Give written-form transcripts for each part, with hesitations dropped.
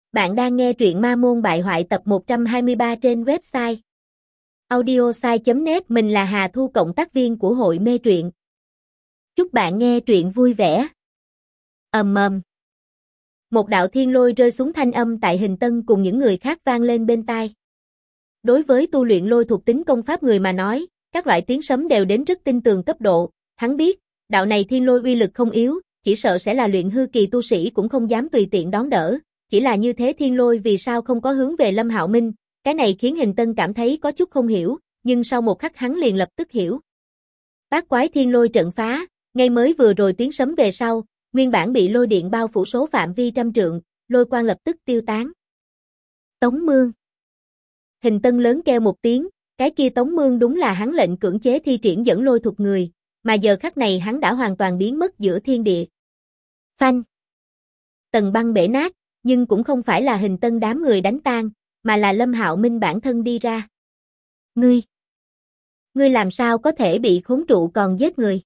Bạn đang nghe truyện Ma Môn Bại Hoại tập 123 trên website audiosai.net. Mình là Hà Thu, cộng tác viên của hội mê truyện. Chúc bạn nghe truyện vui vẻ. Ầm ầm. Một đạo thiên lôi rơi xuống, thanh âm tại Hình Tân cùng những người khác vang lên bên tai. Đối với tu luyện lôi thuộc tính công pháp người mà nói, các loại tiếng sấm đều đến rất tinh tường cấp độ. Hắn biết, đạo này thiên lôi uy lực không yếu, chỉ sợ sẽ là luyện hư kỳ tu sĩ cũng không dám tùy tiện đón đỡ. Chỉ là như thế thiên lôi vì sao không có hướng về Lâm Hạo Minh, cái này khiến Hình Tân cảm thấy có chút không hiểu, nhưng sau một khắc hắn liền lập tức hiểu. Bát quái thiên lôi trận phá, ngay mới vừa rồi tiếng sấm về sau, nguyên bản bị lôi điện bao phủ số phạm vi trăm trượng, lôi quang lập tức tiêu tán. Tống Mương. Hình Tân lớn kêu một tiếng, cái kia Tống Mương đúng là hắn lệnh cưỡng chế thi triển dẫn lôi thuật người, mà giờ khắc này hắn đã hoàn toàn biến mất giữa thiên địa. Phanh. Tầng băng bể nát, nhưng cũng không phải là Hình Tân đám người đánh tan, mà là Lâm Hạo Minh bản thân đi ra. Ngươi làm sao có thể bị khốn trụ còn giết người?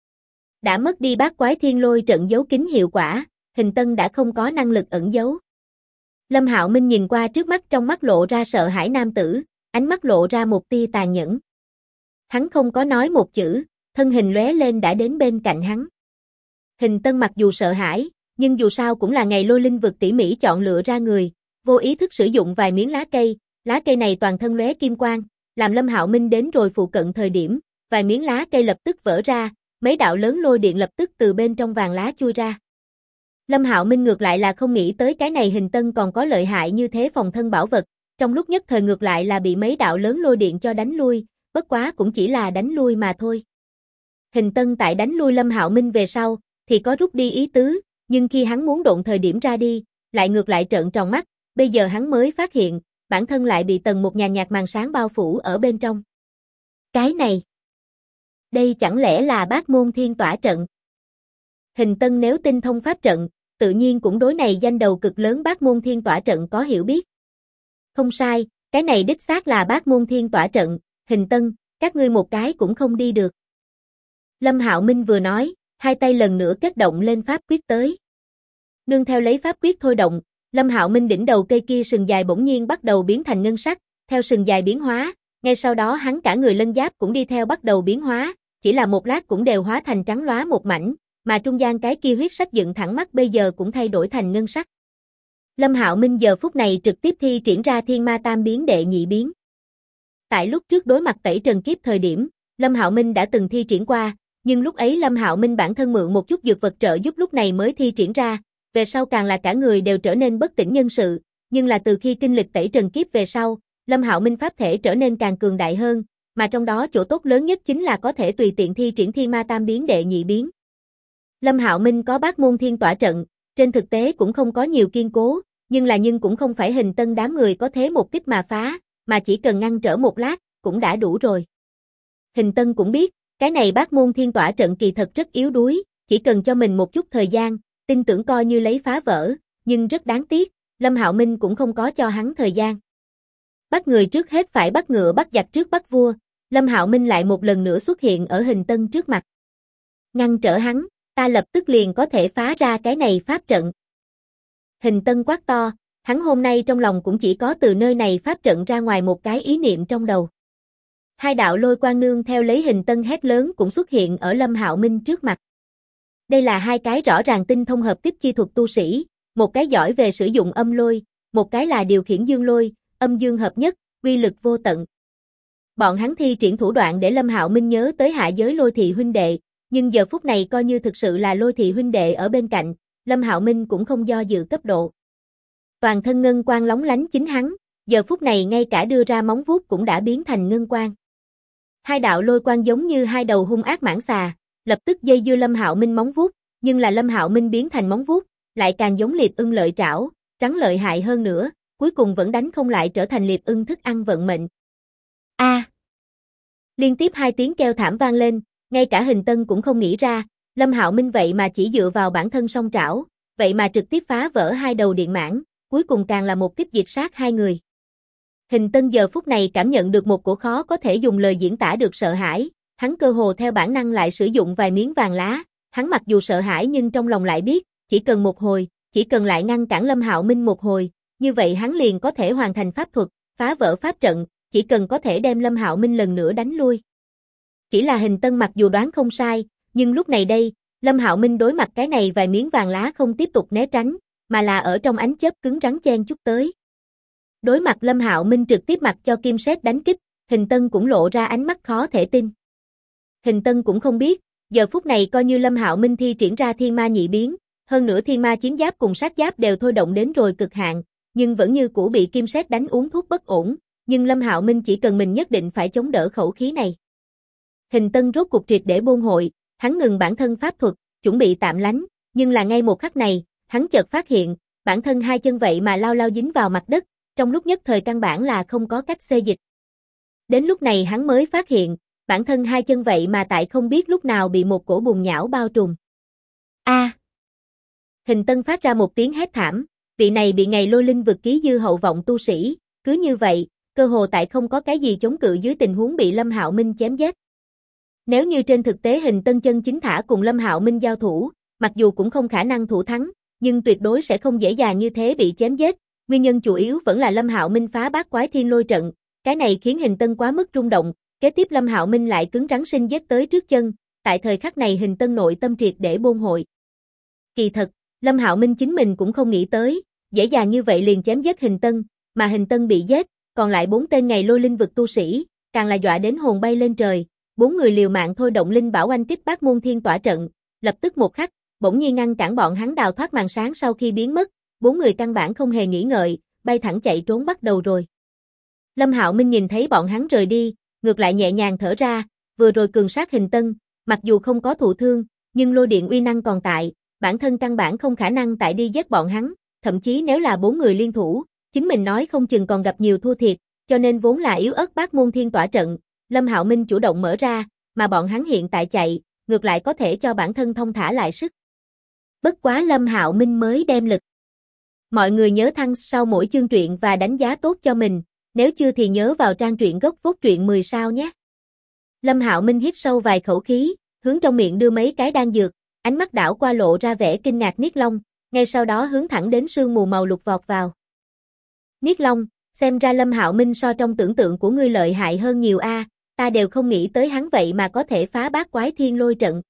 Đã mất đi bát quái thiên lôi trận giấu kín hiệu quả, Hình Tân đã không có năng lực ẩn giấu. Lâm Hạo Minh nhìn qua trước mắt, trong mắt lộ ra sợ hãi nam tử, ánh mắt lộ ra một tia tàn nhẫn. Hắn không có nói một chữ, thân hình lóe lên đã đến bên cạnh hắn. Hình Tân mặc dù sợ hãi, nhưng dù sao cũng là ngày lôi linh vực tỉ mỉ chọn lựa ra người, vô ý thức sử dụng vài miếng lá cây này toàn thân lóe kim quang, làm Lâm Hạo Minh đến rồi phụ cận thời điểm, vài miếng lá cây lập tức vỡ ra, mấy đạo lớn lôi điện lập tức từ bên trong vàng lá chui ra. Lâm Hạo Minh ngược lại là không nghĩ tới cái này Hình Tân còn có lợi hại như thế phòng thân bảo vật, trong lúc nhất thời ngược lại là bị mấy đạo lớn lôi điện cho đánh lui, bất quá cũng chỉ là đánh lui mà thôi. Hình Tân tại đánh lui Lâm Hạo Minh về sau, thì có rút đi ý tứ, nhưng khi hắn muốn độn thời điểm ra đi, lại ngược lại trợn tròn mắt, bây giờ hắn mới phát hiện, bản thân lại bị tầng một nhàn nhạt màn sáng bao phủ ở bên trong. Cái này, đây chẳng lẽ là Bát Môn Thiên Tỏa trận? Hình Tân nếu tinh thông pháp trận, tự nhiên cũng đối này danh đầu cực lớn Bát Môn Thiên Tỏa trận có hiểu biết. Không sai, cái này đích xác là Bát Môn Thiên Tỏa trận, Hình Tân, các ngươi một cái cũng không đi được. Lâm Hạo Minh vừa nói, hai tay lần nữa kết động lên pháp quyết tới. Nương theo lấy pháp quyết thôi động, Lâm Hạo Minh đỉnh đầu cây kia sừng dài bỗng nhiên bắt đầu biến thành ngân sắc, theo sừng dài biến hóa, ngay sau đó hắn cả người lân giáp cũng đi theo bắt đầu biến hóa, chỉ là một lát cũng đều hóa thành trắng lóa một mảnh, mà trung gian cái kia huyết sắc dựng thẳng mắt bây giờ cũng thay đổi thành ngân sắc. Lâm Hạo Minh giờ phút này trực tiếp thi triển ra Thiên Ma Tam biến đệ nhị biến. Tại lúc trước đối mặt tẩy trần kiếp thời điểm, Lâm Hạo Minh đã từng thi triển qua, nhưng lúc ấy Lâm Hạo Minh bản thân mượn một chút dược vật trợ giúp lúc này mới thi triển ra, về sau càng là cả người đều trở nên bất tỉnh nhân sự, nhưng là từ khi kinh lịch tẩy trần kiếp về sau, Lâm Hạo Minh pháp thể trở nên càng cường đại hơn, mà trong đó chỗ tốt lớn nhất chính là có thể tùy tiện thi triển Thiên Ma Tam biến đệ nhị biến. Lâm Hạo Minh có Bát Môn Thiên Tỏa trận, trên thực tế cũng không có nhiều kiên cố, nhưng cũng không phải Hình Tân đám người có thế một kích mà phá, mà chỉ cần ngăn trở một lát, cũng đã đủ rồi. Hình Tân cũng biết, cái này Bát Môn Thiên Tỏa trận kỳ thật rất yếu đuối, chỉ cần cho mình một chút thời gian, tin tưởng coi như lấy phá vỡ, nhưng rất đáng tiếc, Lâm Hạo Minh cũng không có cho hắn thời gian. Bắt người trước hết phải bắt ngựa, bắt giặc trước bắt vua, Lâm Hạo Minh lại một lần nữa xuất hiện ở Hình Tân trước mặt. Ngăn trở hắn, ta lập tức liền có thể phá ra cái này pháp trận. Hình Tân quát to, hắn hôm nay trong lòng cũng chỉ có từ nơi này pháp trận ra ngoài một cái ý niệm trong đầu. Hai đạo lôi quang nương theo lấy Hình Tân hét lớn cũng xuất hiện ở Lâm Hạo Minh trước mặt. Đây là hai cái rõ ràng tinh thông hợp tiếp chi thuật tu sĩ, một cái giỏi về sử dụng âm lôi, một cái là điều khiển dương lôi, âm dương hợp nhất, uy lực vô tận. Bọn hắn thi triển thủ đoạn để Lâm Hạo Minh nhớ tới hạ giới Lôi Thị huynh đệ, nhưng giờ phút này coi như thực sự là Lôi Thị huynh đệ ở bên cạnh, Lâm Hạo Minh cũng không do dự cấp độ. Toàn thân ngân quang lóng lánh chính hắn, giờ phút này ngay cả đưa ra móng vuốt cũng đã biến thành ngân quang. Hai đạo lôi quang giống như hai đầu hung ác mãng xà, lập tức dây dưa Lâm Hạo Minh móng vuốt, nhưng là Lâm Hạo Minh biến thành móng vuốt, lại càng giống liệp ưng lợi trảo, trắng lợi hại hơn nữa, cuối cùng vẫn đánh không lại, trở thành liệp ưng thức ăn vận mệnh. A! Liên tiếp hai tiếng kêu thảm vang lên, ngay cả Hình Tân cũng không nghĩ ra, Lâm Hạo Minh vậy mà chỉ dựa vào bản thân song trảo, vậy mà trực tiếp phá vỡ hai đầu điện mãng, cuối cùng càng là một kích diệt sát hai người. Hình Tân giờ phút này cảm nhận được một cổ khó có thể dùng lời diễn tả được sợ hãi, hắn cơ hồ theo bản năng lại sử dụng vài miếng vàng lá, hắn mặc dù sợ hãi nhưng trong lòng lại biết, chỉ cần một hồi, chỉ cần lại ngăn cản Lâm Hạo Minh một hồi, như vậy hắn liền có thể hoàn thành pháp thuật, phá vỡ pháp trận, chỉ cần có thể đem Lâm Hạo Minh lần nữa đánh lui. Chỉ là Hình Tân mặc dù đoán không sai, nhưng lúc này đây, Lâm Hạo Minh đối mặt cái này vài miếng vàng lá không tiếp tục né tránh, mà là ở trong ánh chớp cứng rắn chen chúc tới. Đối mặt Lâm Hạo Minh trực tiếp mặc cho kim sét đánh kích, Hình Tân cũng lộ ra ánh mắt khó thể tin. Hình Tân cũng không biết, giờ phút này coi như Lâm Hạo Minh thi triển ra thiên ma nhị biến, hơn nữa thiên ma chiến giáp cùng sát giáp đều thôi động đến rồi cực hạn, nhưng vẫn như cũ bị kim sét đánh uống thuốc bất ổn, nhưng Lâm Hạo Minh chỉ cần mình nhất định phải chống đỡ khẩu khí này. Hình Tân rốt cục triệt để buông hội, hắn ngừng bản thân pháp thuật, chuẩn bị tạm lánh, nhưng là ngay một khắc này, hắn chợt phát hiện, bản thân hai chân vậy mà lao dính vào mặt đất, trong lúc nhất thời căn bản là không có cách xê dịch. Đến lúc này hắn mới phát hiện, bản thân hai chân vậy mà tại không biết lúc nào bị một cổ bùn nhão bao trùm. A! Hình Tân phát ra một tiếng hét thảm, vị này bị ngày lôi linh vực ký dư hậu vọng tu sĩ, cứ như vậy, cơ hồ tại không có cái gì chống cự dưới tình huống bị Lâm Hạo Minh chém giết. Nếu như trên thực tế Hình Tân chân chính thả cùng Lâm Hạo Minh giao thủ, mặc dù cũng không khả năng thủ thắng, nhưng tuyệt đối sẽ không dễ dàng như thế bị chém giết. Nguyên nhân chủ yếu vẫn là Lâm Hạo Minh phá bát quái thiên lôi trận, cái này khiến Hình Tân quá mức rung động, kế tiếp Lâm Hạo Minh lại cứng rắn sinh giết tới trước chân, tại thời khắc này Hình Tân nội tâm triệt để bôn hội. Kỳ thật, Lâm Hạo Minh chính mình cũng không nghĩ tới, dễ dàng như vậy liền chém giết Hình Tân, mà Hình Tân bị giết, còn lại 4 tên ngày lôi linh vực tu sĩ, càng là dọa đến hồn bay lên trời, 4 người liều mạng thôi động linh bảo oanh kích Bát Môn Thiên tỏa trận, lập tức một khắc, bỗng nhiên ngăn cản bọn hắn đào thoát màn sáng sau khi biến mất, 4 người căn bản không hề nghĩ ngợi, bay thẳng chạy trốn bắt đầu rồi. Lâm Hạo Minh nhìn thấy bọn hắn rời đi, ngược lại nhẹ nhàng thở ra, vừa rồi cường sát Hình Tân, mặc dù không có thụ thương, nhưng lôi điện uy năng còn tại, bản thân căn bản không khả năng tại đi giết bọn hắn, thậm chí nếu là 4 người liên thủ, chính mình nói không chừng còn gặp nhiều thua thiệt, cho nên vốn là yếu ớt Bát Môn Thiên tỏa trận, Lâm Hạo Minh chủ động mở ra, mà bọn hắn hiện tại chạy, ngược lại có thể cho bản thân thông thả lại sức. Bất quá Lâm Hạo Minh mới đem lực. Mọi người nhớ thăng sau mỗi chương truyện và đánh giá tốt cho mình, nếu chưa thì nhớ vào trang truyện gốc phốt truyện 10 sao nhé. Lâm Hạo Minh hít sâu vài khẩu khí, hướng trong miệng đưa mấy cái đan dược, ánh mắt đảo qua lộ ra vẻ kinh ngạc Niết Long, ngay sau đó hướng thẳng đến sương mù màu lục vọt vào. Niết Long, xem ra Lâm Hạo Minh so trong tưởng tượng của ngươi lợi hại hơn nhiều a, ta đều không nghĩ tới hắn vậy mà có thể phá bát quái thiên lôi trận.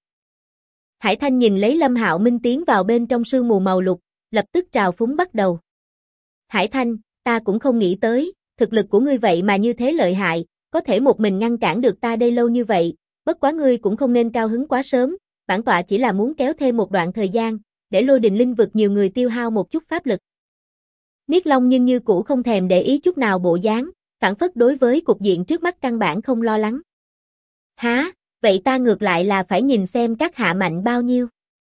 Hải Thanh nhìn lấy Lâm Hạo Minh tiến vào bên trong sương mù màu lục, lập tức trào phúng bắt đầu. Hải Thanh, ta cũng không nghĩ tới, thực lực của ngươi vậy mà như thế lợi hại, có thể một mình ngăn cản được ta đây lâu như vậy, bất quá ngươi cũng không nên cao hứng quá sớm, bản tọa chỉ là muốn kéo thêm một đoạn thời gian, để lôi đình linh vực nhiều người tiêu hao một chút pháp lực. Niết Long nhưng như cũ không thèm để ý chút nào bộ dáng, phản phất đối với cục diện trước mắt căn bản không lo lắng. Hả, vậy ta ngược lại là phải nhìn xem các hạ mạnh bao nhiêu.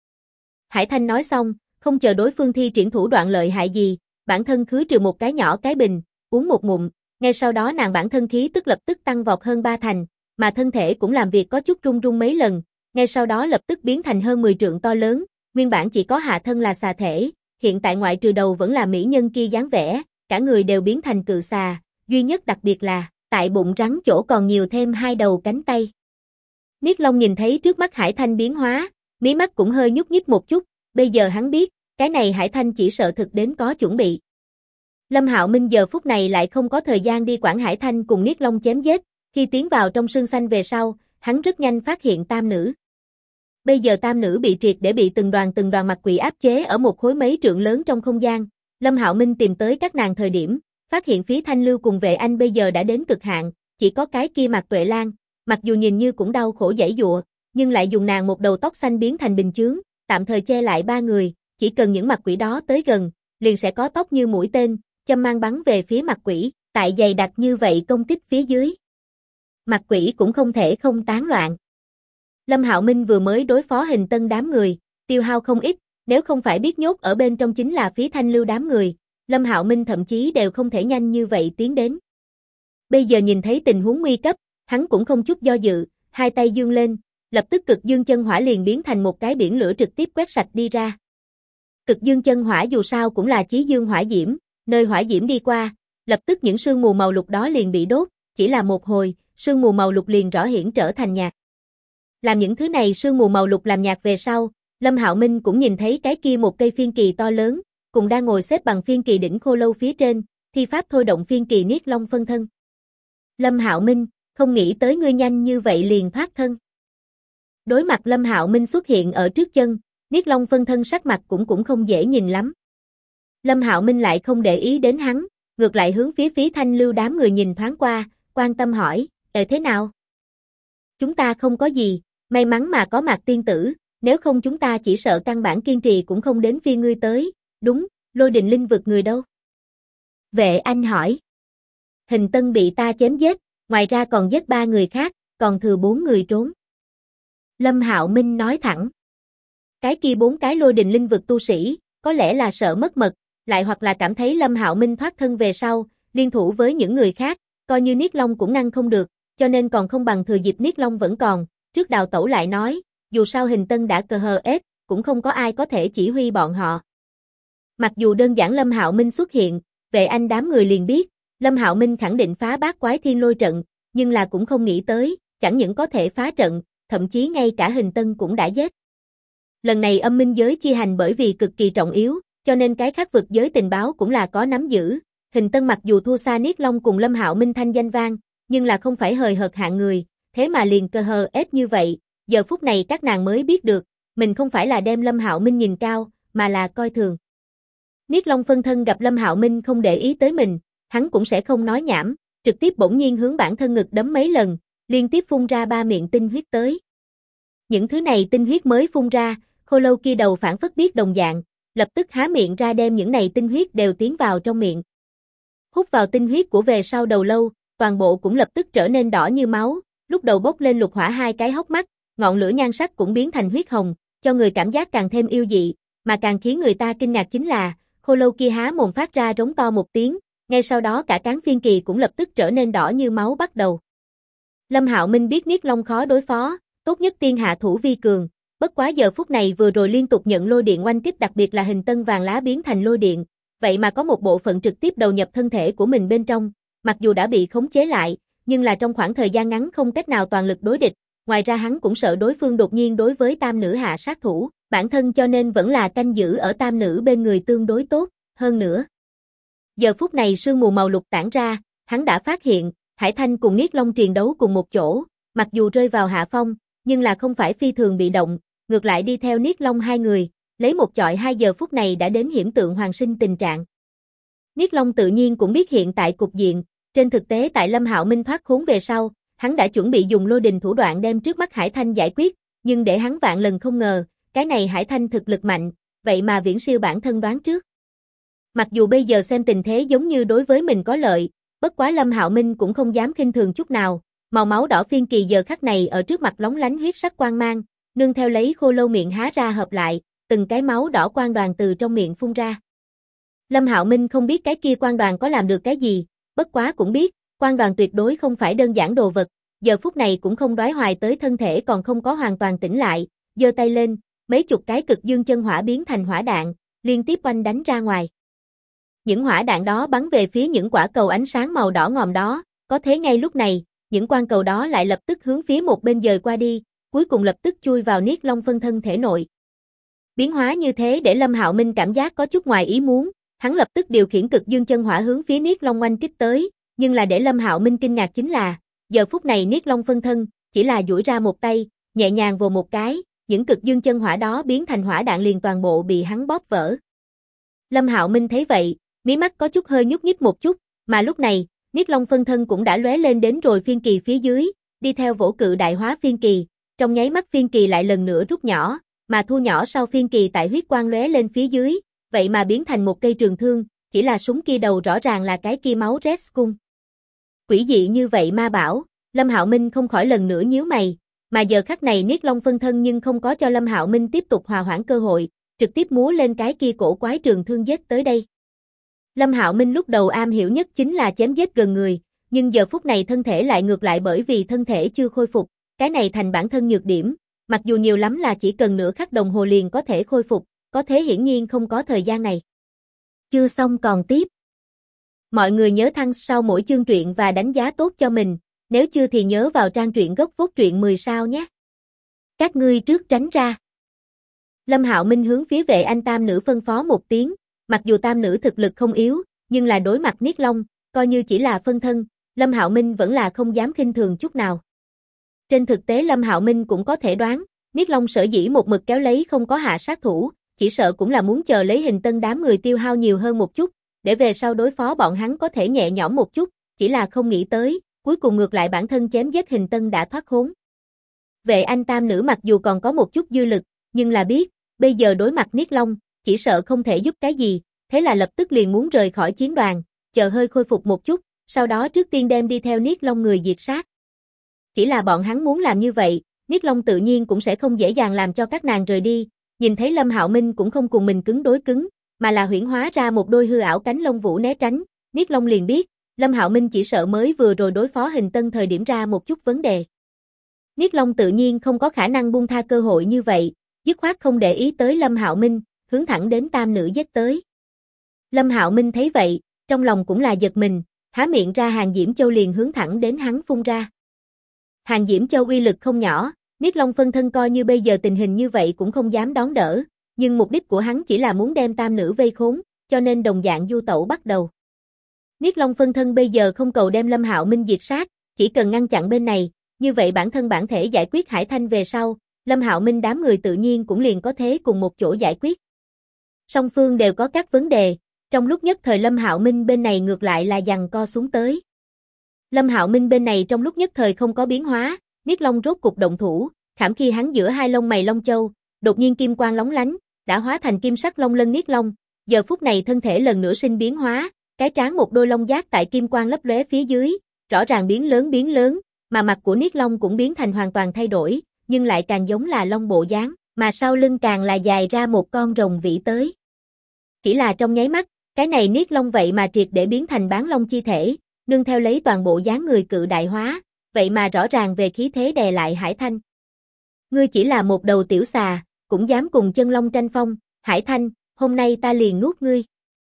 Hải Thanh nói xong, không chờ đối phương thi triển thủ đoạn lợi hại gì, bản thân khứ trừ một cái nhỏ cái bình, uống một ngụm, ngay sau đó nàng bản thân khí tức lập tức tăng vọt hơn 3 thành, mà thân thể cũng làm việc có chút run run mấy lần, ngay sau đó lập tức biến thành hơn 10 trượng to lớn, nguyên bản chỉ có hạ thân là xà thể, hiện tại ngoại trừ đầu vẫn là mỹ nhân kia dáng vẻ, cả người đều biến thành cự xà, duy nhất đặc biệt là, tại bụng rắn chỗ còn nhiều thêm 2 đầu cánh tay. Niết Long nhìn thấy trước mắt Hải Thanh biến hóa, mí mắt cũng hơi nhúc nhích một chút, bây giờ hắn biết, cái này Hải Thanh chỉ sợ thực đến có chuẩn bị. Lâm Hạo Minh giờ phút này lại không có thời gian đi quản Hải Thanh cùng Niết Long chém giết, khi tiến vào trong sương xanh về sau, hắn rất nhanh phát hiện tam nữ. Bây giờ tam nữ bị triệt để bị từng đoàn mặt quỷ áp chế ở một khối mấy trượng lớn trong không gian, Lâm Hạo Minh tìm tới các nàng thời điểm, phát hiện Phí Thanh Lưu cùng Vệ Anh bây giờ đã đến cực hạn, chỉ có cái kia Mạc Tuệ Lan, mặc dù nhìn như cũng đau khổ giãy giụa, nhưng lại dùng nàng một đầu tóc xanh biến thành bình chướng, tạm thời che lại 3 người, chỉ cần những mặt quỷ đó tới gần, liền sẽ có tóc như mũi tên, châm mang bắn về phía mặt quỷ, tại dày đặc như vậy công kích phía dưới. Mặt quỷ cũng không thể không tán loạn. Lâm Hạo Minh vừa mới đối phó Hình Tân đám người, tiêu hao không ít, nếu không phải biết nhốt ở bên trong chính là Phí Thanh Lưu đám người, Lâm Hạo Minh thậm chí đều không thể nhanh như vậy tiến đến. Bây giờ nhìn thấy tình huống nguy cấp, hắn cũng không chút do dự, hai tay giương lên, lập tức cực dương chân hỏa liền biến thành một cái biển lửa trực tiếp quét sạch đi ra. Cực dương chân hỏa dù sao cũng là chí dương hỏa diễm, nơi hỏa diễm đi qua, lập tức những sương mù màu lục đó liền bị đốt, chỉ là một hồi, sương mù màu lục liền rõ hiển trở thành nhạt. Làm những thứ này sương mù màu lục làm nhạt về sau, Lâm Hạo Minh cũng nhìn thấy cái kia một cây phiên kỳ to lớn, cùng đang ngồi xếp bằng phiên kỳ đỉnh khô lâu phía trên, thi pháp thôi động phiên kỳ Niết Long phân thân. Lâm Hạo Minh, không nghĩ tới ngươi nhanh như vậy liền thoát thân. Đối mặt Lâm Hạo Minh xuất hiện ở trước chân, Niết Long phân thân sắc mặt cũng không dễ nhìn lắm. Lâm Hạo Minh lại không để ý đến hắn, ngược lại hướng phía Phí Thanh Lưu đám người nhìn thoáng qua, quan tâm hỏi, thế nào? Chúng ta không có gì, may mắn mà có Mạc tiên tử, nếu không chúng ta chỉ sợ căn bản kiên trì cũng không đến phiên ngươi tới, đúng, Lôi Đình Linh vực người đâu? Vệ Anh hỏi. Hình Tân bị ta chém giết, ngoài ra còn giết 3 người khác, còn thừa 4 người trốn. Lâm Hạo Minh nói thẳng. Cái kia 4 cái Lôi Đình Linh vực tu sĩ, có lẽ là sợ mất mật, lại hoặc là cảm thấy Lâm Hạo Minh thoát thân về sau, liên thủ với những người khác, coi như Niết Long cũng ngăn không được, cho nên còn không bằng thừa dịp Niết Long vẫn còn, trước đào tẩu lại nói, dù sao Hình Tân đã cờ hờ ết, cũng không có ai có thể chỉ huy bọn họ. Mặc dù đơn giản Lâm Hạo Minh xuất hiện, Vệ Anh đám người liền biết, Lâm Hạo Minh khẳng định phá bát quái thiên lôi trận, nhưng là cũng không nghĩ tới, chẳng những có thể phá trận, thậm chí ngay cả Hình Tân cũng đã giết. Lần này âm minh giới chi hành bởi vì cực kỳ trọng yếu, cho nên cái khác vực giới tình báo cũng là có nắm giữ. Hình Tân mặc dù thua xa Niết Long cùng Lâm Hạo Minh thanh danh vang, nhưng là không phải hời hợt hạng người, thế mà liền cơ hờ ép như vậy, giờ phút này các nàng mới biết được, mình không phải là đem Lâm Hạo Minh nhìn cao, mà là coi thường. Niết Long phân thân gặp Lâm Hạo Minh không để ý tới mình, hắn cũng sẽ không nói nhảm, trực tiếp bỗng nhiên hướng bản thân ngực đấm mấy lần, liên tiếp phun ra 3 miệng tinh huyết tới. Những thứ này tinh huyết mới phun ra, khô lâu kia đầu phản phất biết đồng dạng, lập tức há miệng ra đem những này tinh huyết đều tiến vào trong miệng. Hút vào tinh huyết của về sau đầu lâu, toàn bộ cũng lập tức trở nên đỏ như máu, lúc đầu bốc lên lục hỏa 2 cái hốc mắt, ngọn lửa nhan sắc cũng biến thành huyết hồng, cho người cảm giác càng thêm yêu dị, mà càng khiến người ta kinh ngạc chính là, khô lâu kia há mồm phát ra rống to một tiếng, ngay sau đó cả cán phiên kỳ cũng lập tức trở nên đỏ như máu bắt đầu. Lâm Hạo Minh biết Niết Long khó đối phó, tốt nhất tiên hạ thủ vi cường, bất quá giờ phút này vừa rồi liên tục nhận lôi điện oanh kích, đặc biệt là Hình Tân vàng lá biến thành lôi điện, vậy mà có một bộ phận trực tiếp đầu nhập thân thể của mình bên trong, mặc dù đã bị khống chế lại, nhưng là trong khoảng thời gian ngắn không cách nào toàn lực đối địch, ngoài ra hắn cũng sợ đối phương đột nhiên đối với tam nữ hạ sát thủ, bản thân cho nên vẫn là canh giữ ở tam nữ bên người tương đối tốt, hơn nữa. Giờ phút này sương mù màu lục tản ra, hắn đã phát hiện, Hải Thanh cùng Niết Long triền đấu cùng một chỗ, mặc dù rơi vào hạ phong, nhưng là không phải phi thường bị động, ngược lại đi theo Niết Long 2 người, lấy một chọi 2 giờ phút này đã đến hiểm tượng hoàn sinh tình trạng. Niết Long tự nhiên cũng biết hiện tại cục diện, trên thực tế tại Lâm Hạo Minh thoát khốn về sau, hắn đã chuẩn bị dùng lôi đình thủ đoạn đem trước mắt Hải Thanh giải quyết, nhưng để hắn vạn lần không ngờ, cái này Hải Thanh thực lực mạnh, vậy mà viễn siêu bản thân đoán trước. Mặc dù bây giờ xem tình thế giống như đối với mình có lợi, bất quá Lâm Hạo Minh cũng không dám khinh thường chút nào, màu máu đỏ phiên kỳ giờ khắc này ở trước mặt lóng lánh huyết sắc quang mang, nương theo lấy khô lâu miệng há ra hợp lại, từng cái máu đỏ quang đoàn từ trong miệng phun ra. Lâm Hạo Minh không biết cái kia quang đoàn có làm được cái gì, bất quá cũng biết, quang đoàn tuyệt đối không phải đơn giản đồ vật, giờ phút này cũng không đoái hoài tới thân thể còn không có hoàn toàn tỉnh lại, giơ tay lên, mấy chục cái cực dương chân hỏa biến thành hỏa đạn, liên tiếp oanh đánh ra ngoài. Những hỏa đạn đó bắn về phía những quả cầu ánh sáng màu đỏ ngòm đó, có thế ngay lúc này, những quang cầu đó lại lập tức hướng phía một bên dời qua đi, cuối cùng lập tức chui vào Niết Long phân thân thể nội. Biến hóa như thế để Lâm Hạo Minh cảm giác có chút ngoài ý muốn, hắn lập tức điều khiển cực dương chân hỏa hướng phía Niết Long oanh kích tới, nhưng là để Lâm Hạo Minh kinh ngạc chính là, giờ phút này Niết Long phân thân chỉ là duỗi ra một tay, nhẹ nhàng vồ một cái, những cực dương chân hỏa đó biến thành hỏa đạn liền toàn bộ bị hắn bóp vỡ. Lâm Hạo Minh thấy vậy, mí mắt có chút hơi nhúc nhích một chút, mà lúc này, Niết Long phân thân cũng đã lóe lên đến rồi phiên kỳ phía dưới, đi theo vỗ cự đại hóa phiên kỳ, trong nháy mắt phiên kỳ lại lần nữa rút nhỏ, mà thu nhỏ sau phiên kỳ tại huyết quang lóe lên phía dưới, vậy mà biến thành một cây trường thương, chỉ là súng kia đầu rõ ràng là cái kia máu Red Skull. Quỷ dị như vậy ma bảo, Lâm Hạo Minh không khỏi lần nữa nhíu mày, mà giờ khắc này Niết Long phân thân nhưng không có cho Lâm Hạo Minh tiếp tục hòa hoãn cơ hội, trực tiếp múa lên cái kia cổ quái trường thương giết tới đây. Lâm Hạo Minh lúc đầu am hiểu nhất chính là chém giết gần người, nhưng giờ phút này thân thể lại ngược lại bởi vì thân thể chưa khôi phục, cái này thành bản thân nhược điểm, mặc dù nhiều lắm là chỉ cần nửa khắc đồng hồ liền có thể khôi phục, có thế hiển nhiên không có thời gian này. Chưa xong còn tiếp. Mọi người nhớ thăng sau mỗi chương truyện và đánh giá tốt cho mình, nếu chưa thì nhớ vào trang truyện gốc phốt truyện 10 sao nhé. Các ngươi trước tránh ra. Lâm Hạo Minh hướng phía Vệ Anh tam nữ phân phó một tiếng, mặc dù tam nữ thực lực không yếu, nhưng là đối mặt Niết Long, coi như chỉ là phân thân, Lâm Hạo Minh vẫn là không dám khinh thường chút nào. Trên thực tế Lâm Hạo Minh cũng có thể đoán, Niết Long sở dĩ một mực kéo lấy không có hạ sát thủ, chỉ sợ cũng là muốn chờ lấy Hình Tân đám người tiêu hao nhiều hơn một chút, để về sau đối phó bọn hắn có thể nhẹ nhõm một chút, chỉ là không nghĩ tới, cuối cùng ngược lại bản thân chém giết Hình Tân đã thoát khốn. Vệ Anh tam nữ mặc dù còn có một chút dư lực, nhưng là biết, bây giờ đối mặt Niết Long, chỉ sợ không thể giúp cái gì, thế là lập tức liền muốn rời khỏi chiến đoàn, chờ hơi khôi phục một chút, sau đó trước tiên đem đi theo Niết Long người diệt sát. Chỉ là bọn hắn muốn làm như vậy, Niết Long tự nhiên cũng sẽ không dễ dàng làm cho các nàng rời đi, nhìn thấy Lâm Hạo Minh cũng không cùng mình cứng đối cứng, mà là huyễn hóa ra một đôi hư ảo cánh lông vũ né tránh, Niết Long liền biết, Lâm Hạo Minh chỉ sợ mới vừa rồi đối phó Hình Tân thời điểm ra một chút vấn đề. Niết Long tự nhiên không có khả năng buông tha cơ hội như vậy, dứt khoát không để ý tới Lâm Hạo Minh, hướng thẳng đến tam nữ giết tới. Lâm Hạo Minh thấy vậy, trong lòng cũng là giật mình, há miệng ra Hàng Diễm Châu liền hướng thẳng đến hắn phun ra. Hàng Diễm Châu uy lực không nhỏ, Niết Long phân thân coi như bây giờ tình hình như vậy cũng không dám đón đỡ, nhưng mục đích của hắn chỉ là muốn đem tam nữ vây khốn, cho nên đồng dạng du tẩu bắt đầu. Niết Long phân thân bây giờ không cầu đem Lâm Hạo Minh diệt sát, chỉ cần ngăn chặn bên này, như vậy bản thân bản thể giải quyết Hải Thanh về sau, Lâm Hạo Minh đám người tự nhiên cũng liền có thế cùng một chỗ giải quyết. Song phương đều có các vấn đề, trong lúc nhất thời Lâm Hạo Minh bên này ngược lại là giằng co xuống tới. Lâm Hạo Minh bên này trong lúc nhất thời không có biến hóa, Niết Long rốt cục động thủ, khảm khi hắn giữa hai lông mày Long Châu, đột nhiên kim quang lóng lánh, đã hóa thành kim sắc long lân Niết Long, giờ phút này thân thể lần nữa sinh biến hóa, cái trán một đôi lông giác tại kim quang lấp lóe phía dưới, rõ ràng biến lớn, mà mặt của Niết Long cũng biến thành hoàn toàn thay đổi, nhưng lại càng giống là long bộ dáng, mà sau lưng càng là dài ra một con rồng vĩ tới. Chỉ là trong nháy mắt, cái này Niết Long vậy mà triệt để biến thành bán long chi thể, nương theo lấy toàn bộ dáng người cự đại hóa, vậy mà rõ ràng về khí thế đè lại Hải Thanh. Ngươi chỉ là một đầu tiểu xà, cũng dám cùng chân long tranh phong, Hải Thanh, hôm nay ta liền nuốt ngươi.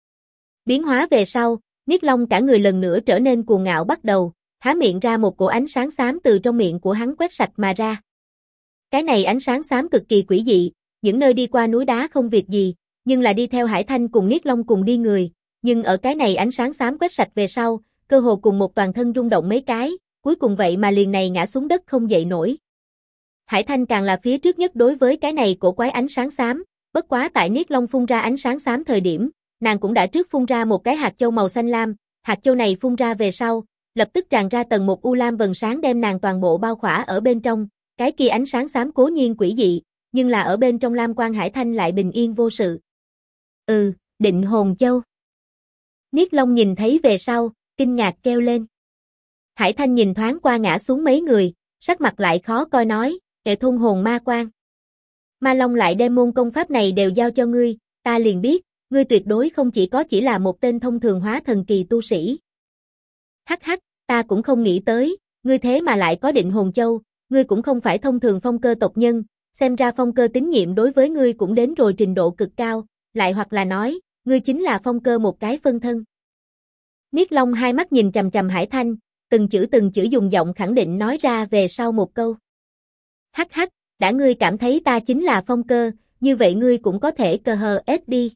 Biến hóa về sau, Niết Long cả người lần nữa trở nên cuồng ngạo bắt đầu, há miệng ra một cổ ánh sáng xám từ trong miệng của hắn quét sạch mà ra. Cái này ánh sáng xám cực kỳ quỷ dị, những nơi đi qua núi đá không việc gì, nhưng là đi theo Hải Thanh cùng Niết Long cùng đi người, nhưng ở cái này ánh sáng xám quét sạch về sau, cơ hồ cùng một toàn thân rung động mấy cái, cuối cùng vậy mà liền này ngã xuống đất không dậy nổi. Hải Thanh càng là phía trước nhất đối với cái này cổ quái ánh sáng xám, bất quá tại Niết Long phun ra ánh sáng xám thời điểm, nàng cũng đã trước phun ra một cái hạt châu màu xanh lam, hạt châu này phun ra về sau, lập tức tràn ra tầng một u lam vầng sáng đem nàng toàn bộ bao khỏa ở bên trong, cái kia ánh sáng xám cố nhiên quỷ dị, nhưng là ở bên trong lam quang Hải Thanh lại bình yên vô sự. Định hồn châu. Niết Long nhìn thấy về sau, kinh ngạc kêu lên. Hải Thanh nhìn thoáng qua ngã xuống mấy người, sắc mặt lại khó coi nói, hệ thôn hồn ma quan. Ma Long lại đem môn công pháp này đều giao cho ngươi, ta liền biết, ngươi tuyệt đối không chỉ là một tên thông thường hóa thần kỳ tu sĩ. Hắc hắc, ta cũng không nghĩ tới, ngươi thế mà lại có định hồn châu, ngươi cũng không phải thông thường phong cơ tộc nhân, xem ra phong cơ tín nhiệm đối với ngươi cũng đến rồi trình độ cực cao, lại hoặc là nói, ngươi chính là phong cơ một cái phân thân. Niết Long hai mắt nhìn chằm chằm Hải Thanh, từng chữ dùng giọng khẳng định nói ra về sau một câu. Hắc hắc, đã ngươi cảm thấy ta chính là phong cơ, như vậy ngươi cũng có thể cơ hờ ết đi.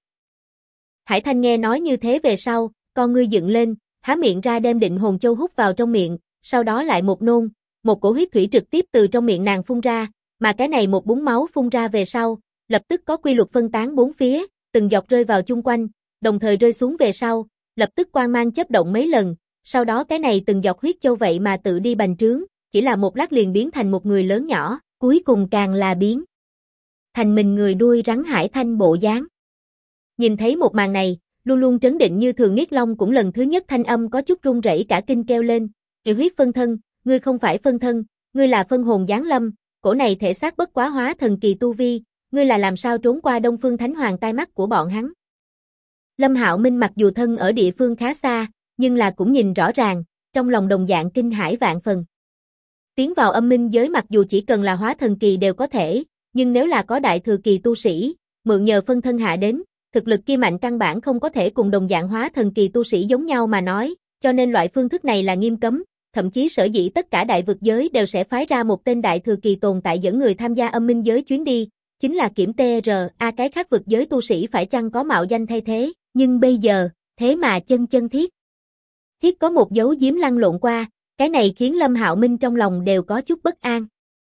Hải Thanh nghe nói như thế về sau, con ngươi dựng lên, há miệng ra đem định hồn châu hút vào trong miệng, sau đó lại một nôn, một cổ huyết thủy trực tiếp từ trong miệng nàng phun ra, mà cái này một búng máu phun ra về sau, lập tức có quy luật phân tán bốn phía, từng giọt rơi vào chung quanh, đồng thời rơi xuống về sau, lập tức quang mang chớp động mấy lần, sau đó cái này từng giọt huyết châu vậy mà tự đi bành trướng, chỉ là một lát liền biến thành một người lớn nhỏ, cuối cùng càng là biến thành mình người đuôi rắn Hải Thanh bộ dáng. Nhìn thấy một màn này, luôn luôn trấn định như thường Niết Long cũng lần thứ nhất thanh âm có chút run rẩy cả kinh kêu lên, "Yêu huyết phân thân, ngươi không phải phân thân, ngươi là phân hồn giáng lâm, cổ này thể xác bất quá hóa thần kỳ tu vi, ngươi là làm sao trốn qua Đông Phương Thánh Hoàng tai mắt của bọn hắn?" Lâm Hạo Minh mặc dù thân ở địa phương khá xa, nhưng là cũng nhìn rõ ràng, trong lòng đồng dạng kinh hãi vạn phần. Tiến vào âm minh giới mặc dù chỉ cần là hóa thần kỳ đều có thể, nhưng nếu là có đại thừa kỳ tu sĩ, mượn nhờ phân thân hạ đến, thực lực kia mạnh căn bản không có thể cùng đồng dạng hóa thần kỳ tu sĩ giống nhau mà nói, cho nên loại phương thức này là nghiêm cấm, thậm chí sở dĩ tất cả đại vực giới đều sẽ phái ra một tên đại thừa kỳ tồn tại dẫn người tham gia âm minh giới chuyến đi, chính là kiểm TRA cái khác vực giới tu sĩ phải chăng có mạo danh thay thế, Nhưng bây giờ, thế mà chân chân thiết. Thiết có một dấu giếm lăn lộn qua, cái này khiến Lâm Hạo Minh trong lòng đều có chút bất an.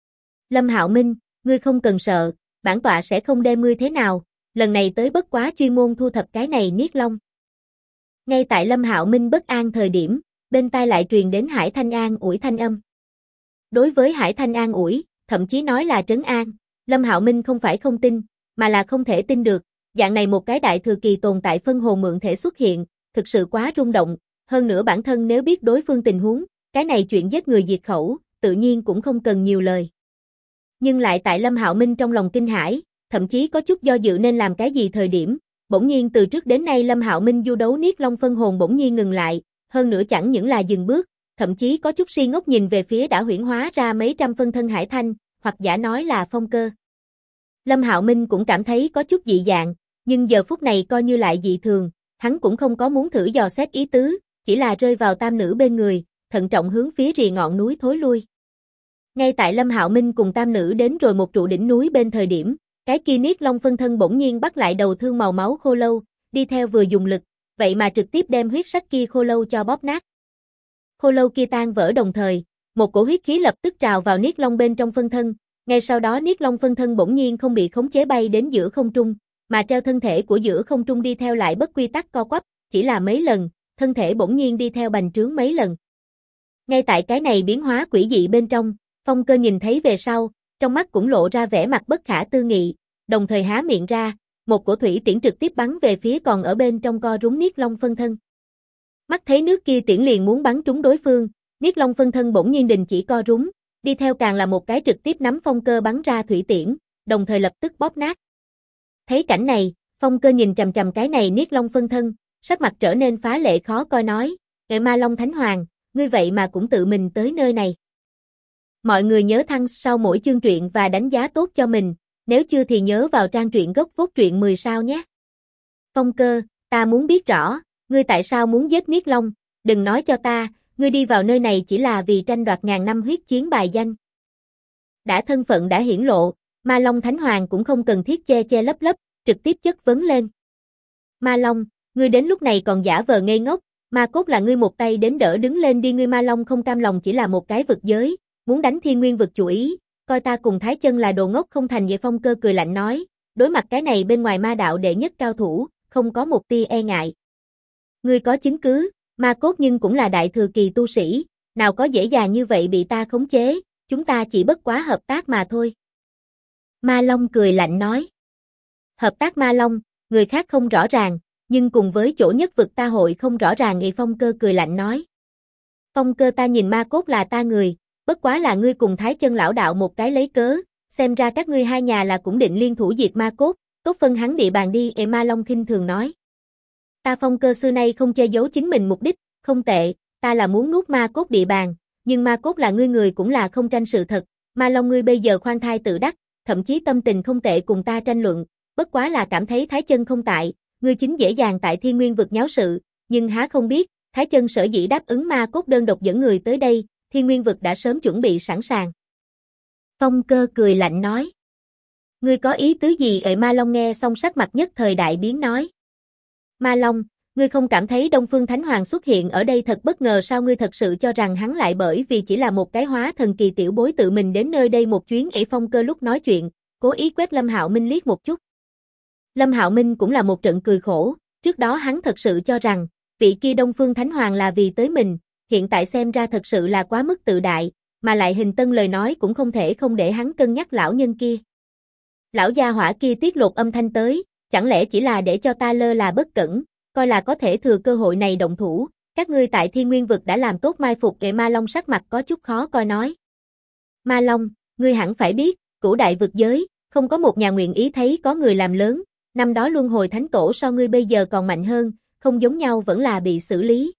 Lâm Hạo Minh, ngươi không cần sợ, bản tọa sẽ không đem ngươi thế nào, lần này tới bất quá chuyên môn thu thập cái này Niết Long. Ngay tại Lâm Hạo Minh bất an thời điểm, bên tai lại truyền đến Hải Thanh an ủi thanh âm. Đối với Hải Thanh an ủi, thậm chí nói là trấn an, Lâm Hạo Minh không phải không tin, mà là không thể tin được, dạng này một cái đại thừa kỳ tồn tại phân hồn mượn thể xuất hiện, thực sự quá rung động, hơn nữa bản thân nếu biết đối phương tình huống, cái này chuyện giết người diệt khẩu, tự nhiên cũng không cần nhiều lời. Nhưng lại tại Lâm Hạo Minh trong lòng kinh hãi, thậm chí có chút do dự nên làm cái gì thời điểm, bỗng nhiên từ trước đến nay Lâm Hạo Minh du đấu Niết Long phân hồn bỗng nhiên ngừng lại, hơn nữa chẳng những là dừng bước, thậm chí có chút si ngốc nhìn về phía đã huyễn hóa ra mấy trăm phân thân Hải Thanh, hoặc giả nói là Phong Cơ. Lâm Hạo Minh cũng cảm thấy có chút dị dạng, nhưng giờ phút này coi như lại dị thường, hắn cũng không có muốn thử dò xét ý tứ, chỉ là rơi vào tam nữ bên người, thận trọng hướng phía rìa ngọn núi thối lui. Ngay tại Lâm Hạo Minh cùng tam nữ đến rồi một trụ đỉnh núi bên thời điểm, cái kia Niết Long phân thân bỗng nhiên bắt lại đầu thương màu máu khô lâu, đi theo vừa dùng lực, vậy mà trực tiếp đem huyết sắc kia khô lâu cho bóp nát. Khô lâu kia tan vỡ đồng thời, một cổ huyết khí lập tức trào vào Niết Long bên trong phân thân, ngay sau đó Niết Long phân thân bỗng nhiên không bị khống chế bay đến giữa không trung, mà treo thân thể của giữa không trung đi theo lại bất quy tắc co quắp, chỉ là mấy lần, thân thể bỗng nhiên đi theo bành trướng mấy lần. Ngay tại cái này biến hóa quỷ dị bên trong, Phong Cơ nhìn thấy về sau, trong mắt cũng lộ ra vẻ mặt bất khả tư nghị, đồng thời há miệng ra, một cổ thủy tiễn trực tiếp bắn về phía còn ở bên trong co rúm Niết Long phân thân. Mắt thấy nước kia tiễn liền muốn bắn trúng đối phương, Niết Long phân thân bỗng nhiên đình chỉ co rúm, đi theo càng là một cái trực tiếp nắm Phong Cơ bắn ra thủy tiễn, đồng thời lập tức bóp nát. Thấy cảnh này, Phong Cơ nhìn chằm chằm cái này Niết Long phân thân, sắc mặt trở nên phá lệ khó coi nói, "Ngệ Ma Long Thánh Hoàng, ngươi vậy mà cũng tự mình tới nơi này." Mọi người nhớ thăng sau mỗi chương truyện và đánh giá tốt cho mình, nếu chưa thì nhớ vào trang truyện gốc phốt truyện 10 sao nhé. Phong Cơ, ta muốn biết rõ, ngươi tại sao muốn giết Niết Long, đừng nói cho ta, ngươi đi vào nơi này chỉ là vì tranh đoạt ngàn năm huyết chiến bài danh. Đã thân phận đã hiển lộ, Ma Long Thánh Hoàng cũng không cần thiết che che lấp lấp, trực tiếp chất vấn lên. Ma Long, ngươi đến lúc này còn giả vờ ngây ngốc, Ma Cốt là ngươi một tay đến đỡ đứng lên đi, ngươi Ma Long không cam lòng chỉ là một cái vực giới, muốn đánh Thiên Nguyên vực chủ ý, coi ta cùng Thái Chân là đồ ngốc không thành vậy. Phong Cơ cười lạnh nói, đối mặt cái này bên ngoài ma đạo đệ nhất cao thủ, không có một tia e ngại. Ngươi có chứng cứ, Ma Cốt nhưng cũng là đại thừa kỳ tu sĩ, nào có dễ dàng như vậy bị ta khống chế, chúng ta chỉ bất quá hợp tác mà thôi. Ma Long cười lạnh nói. Hợp tác Ma Long, người khác không rõ ràng, nhưng cùng với chỗ nhất vực ta hội không rõ ràng. Nghị Phong Cơ cười lạnh nói. Phong Cơ, ta nhìn Ma Cốt là ta người, bất quá là ngươi cùng Thái Chân lão đạo một cái lấy cớ, xem ra các ngươi hai nhà là cũng định liên thủ diệt Ma Cốt, tốt phân hắn địa bàn đi. Ma Long khinh thường nói. Ta Phong Cơ xưa nay không che giấu chính mình mục đích, không tệ, ta là muốn nuốt Ma Cốt địa bàn, nhưng Ma Cốt là ngươi người cũng là không tranh sự thật. Ma Long, ngươi bây giờ khoan thai tự đắc, thậm chí tâm tình không tệ cùng ta tranh luận, bất quá là cảm thấy Thái Chân không tại, ngươi chính dễ dàng tại Thiên Nguyên vực nháo sự, nhưng há không biết, Thái Chân sở dĩ đáp ứng Ma Cốt đơn độc dẫn người tới đây, Thiên Nguyên vực đã sớm chuẩn bị sẵn sàng. Phong Cơ cười lạnh nói. Ngươi có ý tứ gì? Ma Long nghe xong sắc mặt nhất thời đại biến nói. Ma Long, ngươi không cảm thấy Đông Phương Thánh Hoàng xuất hiện ở đây thật bất ngờ sao? Ngươi thật sự cho rằng hắn lại bởi vì chỉ là một cái hóa thần kỳ tiểu bối tự mình đến nơi đây một chuyến? Phong Cơ lúc nói chuyện, cố ý quét Lâm Hạo Minh liếc một chút. Lâm Hạo Minh cũng là một trận cười khổ, trước đó hắn thật sự cho rằng, vị kia Đông Phương Thánh Hoàng là vì tới mình, hiện tại xem ra thật sự là quá mức tự đại, mà lại Hình Tân lời nói cũng không thể không để hắn cân nhắc lão nhân kia. Lão gia hỏa kia tiết lộ âm thanh tới, chẳng lẽ chỉ là để cho ta lơ là bất cẩn, coi là có thể thừa cơ hội này động thủ, các ngươi tại Thiên Nguyên vực đã làm tốt mai phục. Ma Long sắc mặt có chút khó coi nói. Ma Long, ngươi hẳn phải biết, cửu đại vực giới, không có một nhà nguyện ý thấy có người làm lớn, năm đó Luân Hồi Thánh Tổ so ngươi bây giờ còn mạnh hơn, không giống nhau vẫn là bị xử lý.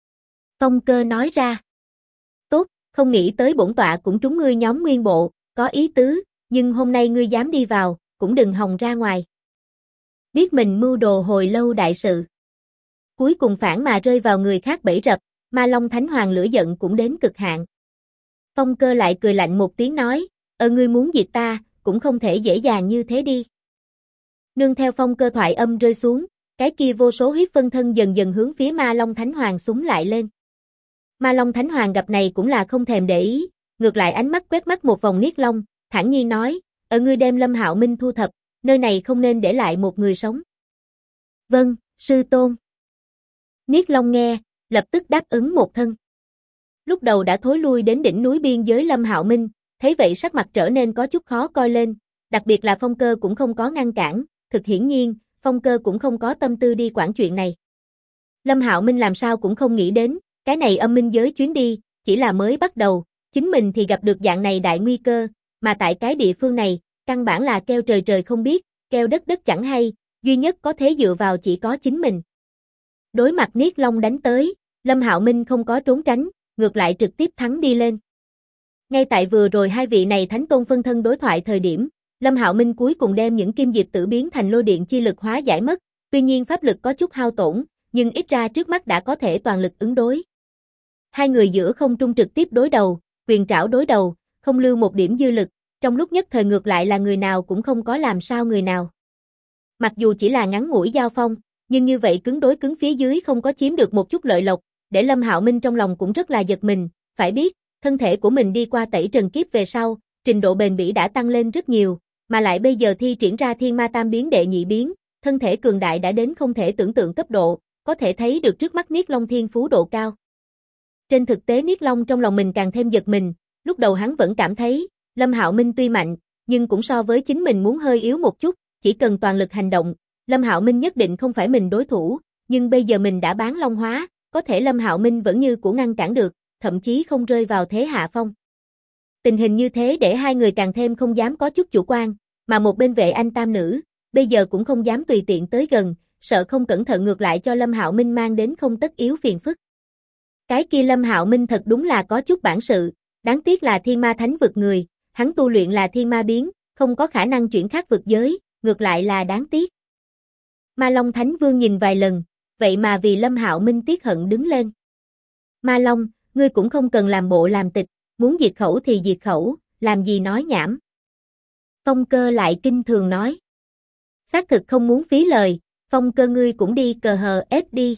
Phong Cơ nói ra. Tốt, không nghĩ tới bổn tọa cũng trúng ngươi nhóm nguyên bộ, có ý tứ, nhưng hôm nay ngươi dám đi vào, cũng đừng hòng ra ngoài. Biết mình mưu đồ hồi lâu đại sự. Cuối cùng phản mà rơi vào người khác bẫy rập, Ma Long Thánh Hoàng lửa giận cũng đến cực hạn. Phong Cơ lại cười lạnh một tiếng nói, ngươi muốn diệt ta, cũng không thể dễ dàng như thế đi. Nương theo Phong Cơ thoại âm rơi xuống, cái kia vô số huyết phân thân dần dần hướng phía Ma Long Thánh Hoàng xúm lại lên. Ma Long Thánh Hoàng gặp này cũng là không thèm để ý, ngược lại ánh mắt quét mắt một vòng Niết Long, thản nhiên nói, ngươi đem Lâm Hạo Minh thu thập, nơi này không nên để lại một người sống. Vâng, sư tôn. Niết Long nghe, lập tức đáp ứng một thân. Lúc đầu đã thối lui đến đỉnh núi biên giới Lâm Hạo Minh, thấy vậy sắc mặt trở nên có chút khó coi lên, đặc biệt là Phong Cơ cũng không có ngăn cản, thực hiển nhiên, Phong Cơ cũng không có tâm tư đi quản chuyện này. Lâm Hạo Minh làm sao cũng không nghĩ đến, cái này âm minh giới chuyến đi, chỉ là mới bắt đầu, chính mình thì gặp được dạng này đại nguy cơ, mà tại cái địa phương này, căn bản là keo trời trời không biết, keo đất đất chẳng hay, duy nhất có thể dựa vào chỉ có chính mình. Đối mặt Niết Long đánh tới, Lâm Hạo Minh không có trốn tránh, ngược lại trực tiếp thắng đi lên. Ngay tại vừa rồi hai vị này thánh tôn phân thân đối thoại thời điểm, Lâm Hạo Minh cuối cùng đem những kim diệp tử biến thành lôi điện chi lực hóa giải mất, tuy nhiên pháp lực có chút hao tổn, nhưng ít ra trước mắt đã có thể toàn lực ứng đối. Hai người giữa không trung trực tiếp đối đầu, quyền trảo đối đầu, không lưu một điểm dư lực, trong lúc nhất thời ngược lại là người nào cũng không có làm sao người nào. Mặc dù chỉ là ngắn ngủi giao phong, nhưng như vậy cứng đối cứng phía dưới không có chiếm được một chút lợi lộc, để Lâm Hạo Minh trong lòng cũng rất là giật mình, phải biết, thân thể của mình đi qua tẩy trần kiếp về sau, trình độ bền bỉ đã tăng lên rất nhiều, mà lại bây giờ thi triển ra Thiên Ma Tam biến đệ nhị biến, thân thể cường đại đã đến không thể tưởng tượng cấp độ, có thể thấy được trước mắt Niết Long thiên phú độ cao. Trên thực tế Niết Long trong lòng mình càng thêm giật mình, lúc đầu hắn vẫn cảm thấy, Lâm Hạo Minh tuy mạnh, nhưng cũng so với chính mình muốn hơi yếu một chút, chỉ cần toàn lực hành động, Lâm Hạo Minh nhất định không phải mình đối thủ, nhưng bây giờ mình đã bán long hóa, có thể Lâm Hạo Minh vẫn như cũ ngăn cản được, thậm chí không rơi vào thế hạ phong. Tình hình như thế để hai người càng thêm không dám có chút chủ quan, mà một bên vệ anh tam nữ, bây giờ cũng không dám tùy tiện tới gần, sợ không cẩn thận ngược lại cho Lâm Hạo Minh mang đến không tất yếu phiền phức. Cái kia Lâm Hạo Minh thật đúng là có chút bản sự, đáng tiếc là thiên ma thánh vực người, hắn tu luyện là thiên ma biến, không có khả năng chuyển khác vực giới, ngược lại là đáng tiếc. Ma Long Thánh Vương nhìn vài lần, vậy mà vì Lâm Hạo Minh tiếc hận đứng lên. Ma Long, ngươi cũng không cần làm bộ làm tịch, muốn diệt khẩu thì diệt khẩu, làm gì nói nhảm. Phong Cơ lại kinh thường nói. Xác thực không muốn phí lời, Phong Cơ ngươi cũng đi cờ hờ ép đi.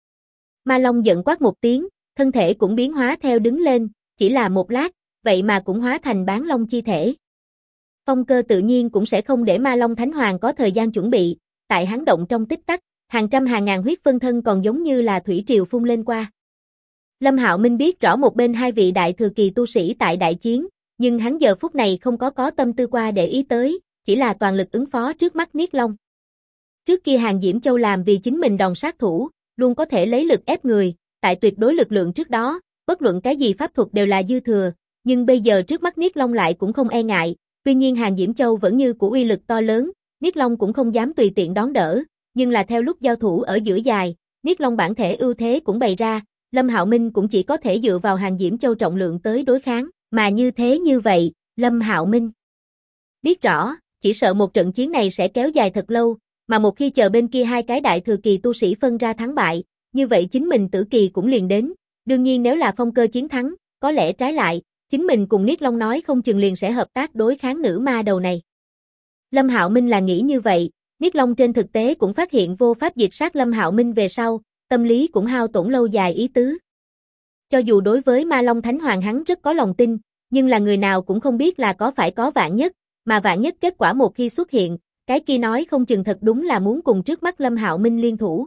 Ma Long giận quát một tiếng, thân thể cũng biến hóa theo đứng lên, chỉ là một lát, vậy mà cũng hóa thành bán long chi thể. Phong Cơ tự nhiên cũng sẽ không để Ma Long Thánh Hoàng có thời gian chuẩn bị, tại hắn động trong tích tắc, hàng trăm hàng ngàn huyết phân thân còn giống như là thủy triều phun lên qua. Lâm Hạo Minh biết rõ một bên hai vị đại thừa kỳ tu sĩ tại đại chiến, nhưng hắn giờ phút này không có tâm tư qua để ý tới, chỉ là toàn lực ứng phó trước mắt Niết Long. Trước kia Hàng Diễm Châu làm vì chính mình đòn sát thủ, luôn có thể lấy lực ép người, tại tuyệt đối lực lượng trước đó, bất luận cái gì pháp thuật đều là dư thừa, nhưng bây giờ trước mắt Niết Long lại cũng không e ngại, tuy nhiên Hàng Diễm Châu vẫn như của uy lực to lớn, Niết Long cũng không dám tùy tiện đón đỡ, nhưng là theo lúc giao thủ ở giữa dài, Niết Long bản thể ưu thế cũng bày ra, Lâm Hạo Minh cũng chỉ có thể dựa vào Hàng Diễm Châu trọng lượng tới đối kháng, mà như vậy, Lâm Hạo Minh biết rõ, chỉ sợ một trận chiến này sẽ kéo dài thật lâu, mà một khi chờ bên kia hai cái đại thừa kỳ tu sĩ phân ra thắng bại, như vậy chính mình tử kỳ cũng liền đến, đương nhiên nếu là Phong Cơ chiến thắng, có lẽ trái lại, chính mình cùng Niết Long nói không chừng liền sẽ hợp tác đối kháng nữ ma đầu này. Lâm Hạo Minh là nghĩ như vậy, Niết Long trên thực tế cũng phát hiện vô pháp diệt sát Lâm Hạo Minh về sau, tâm lý cũng hao tổn lâu dài ý tứ. Cho dù đối với Ma Long Thánh Hoàng hắn rất có lòng tin, nhưng là người nào cũng không biết là có phải có vạn nhất, mà vạn nhất kết quả một khi xuất hiện, cái kia nói không chừng thật đúng là muốn cùng trước mắt Lâm Hạo Minh liên thủ.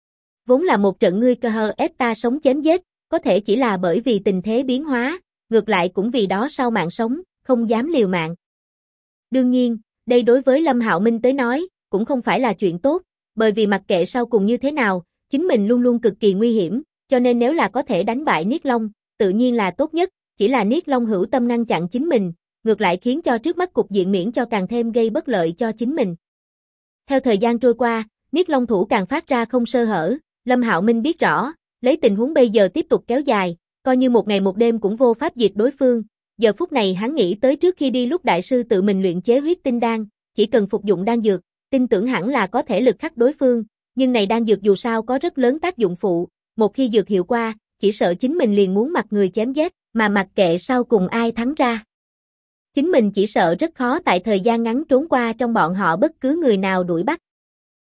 Vốn là một trận ngươi cơ hờ ép ta sống chém giết, có thể chỉ là bởi vì tình thế biến hóa, ngược lại cũng vì đó sau mạng sống, không dám liều mạng. Đương nhiên, đây đối với Lâm Hạo Minh tới nói, cũng không phải là chuyện tốt, bởi vì mặc kệ sau cùng như thế nào, chính mình luôn luôn cực kỳ nguy hiểm, cho nên nếu là có thể đánh bại Niết Long, tự nhiên là tốt nhất, chỉ là Niết Long hữu tâm ngăn chặn chính mình, ngược lại khiến cho trước mắt cục diện miễn cho càng thêm gây bất lợi cho chính mình. Theo thời gian trôi qua, Niết Long thủ càng phát ra không sơ hở, Lâm Hạo Minh biết rõ, lấy tình huống bây giờ tiếp tục kéo dài, coi như một ngày một đêm cũng vô pháp diệt đối phương, giờ phút này hắn nghĩ tới trước khi đi lúc đại sư tự mình luyện chế huyết tinh đan, chỉ cần phục dụng đan dược, tin tưởng hẳn là có thể lực khắc đối phương, nhưng này đan dược dù sao có rất lớn tác dụng phụ, một khi dược hiệu qua, chỉ sợ chính mình liền muốn mặc người chém giết, mà mặc kệ sau cùng ai thắng ra. Chính mình chỉ sợ rất khó tại thời gian ngắn trốn qua trong bọn họ bất cứ người nào đuổi bắt.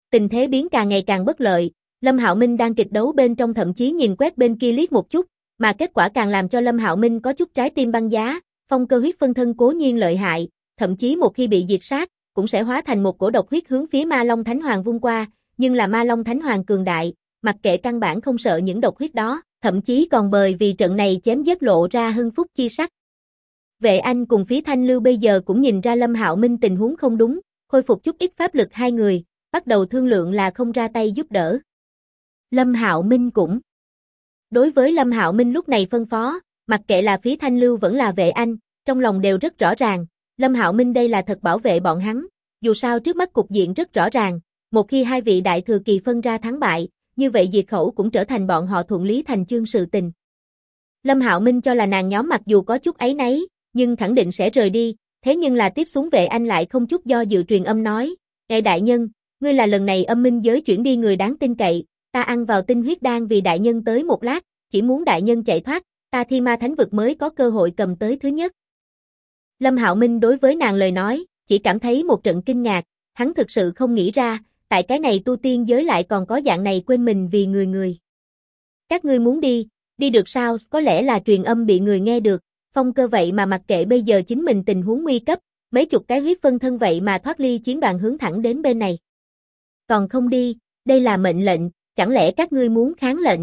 Tình thế biến càng ngày càng bất lợi, Lâm Hạo Minh đang kịch đấu bên trong thậm chí nhìn quét bên kia liếc một chút, mà kết quả càng làm cho Lâm Hạo Minh có chút trái tim băng giá, phong cơ huyết phân thân cố nhiên lợi hại, thậm chí một khi bị diệt sát, cũng sẽ hóa thành một cổ độc huyết hướng phía Ma Long Thánh Hoàng vung qua, nhưng là Ma Long Thánh Hoàng cường đại, mặc kệ căn bản không sợ những độc huyết đó, thậm chí còn bởi vì trận này chém giết lộ ra hưng phúc chi sắc. Vệ Anh cùng Phí Thanh Lưu bây giờ cũng nhìn ra Lâm Hạo Minh tình huống không đúng, khôi phục chút ít pháp lực hai người, bắt đầu thương lượng là không ra tay giúp đỡ. Lâm Hạo Minh cũng đối với Lâm Hạo Minh lúc này phân phó, mặc kệ là Phí Thanh Lưu vẫn là Vệ Anh, trong lòng đều rất rõ ràng, Lâm Hạo Minh đây là thật bảo vệ bọn hắn, dù sao trước mắt cục diện rất rõ ràng, một khi hai vị đại thừa kỳ phân ra thắng bại, như vậy diệt khẩu cũng trở thành bọn họ thuận lý thành chương sự tình. Lâm Hạo Minh cho là nàng nhóm mặc dù có chút áy náy, nhưng khẳng định sẽ rời đi, thế nhưng là tiếp xuống Vệ Anh lại không chút do dự truyền âm nói, "Ngài đại nhân, ngươi là lần này âm minh giới chuyển đi người đáng tin cậy, ta ăn vào tinh huyết đan vì đại nhân tới một lát, chỉ muốn đại nhân chạy thoát, ta Thi Ma Thánh vực mới có cơ hội cầm tới thứ nhất." Lâm Hạo Minh đối với nàng lời nói, chỉ cảm thấy một trận kinh ngạc, hắn thực sự không nghĩ ra, tại cái này tu tiên giới lại còn có dạng này quên mình vì người. "Các ngươi muốn đi, đi được sao?" Có lẽ là truyền âm bị người nghe được, phong cơ vậy mà mặc kệ bây giờ chính mình tình huống nguy cấp, mấy chục cái huyết phân thân vậy mà thoát ly chiến đoàn hướng thẳng đến bên này. "Còn không đi, đây là mệnh lệnh, chẳng lẽ các ngươi muốn kháng lệnh?"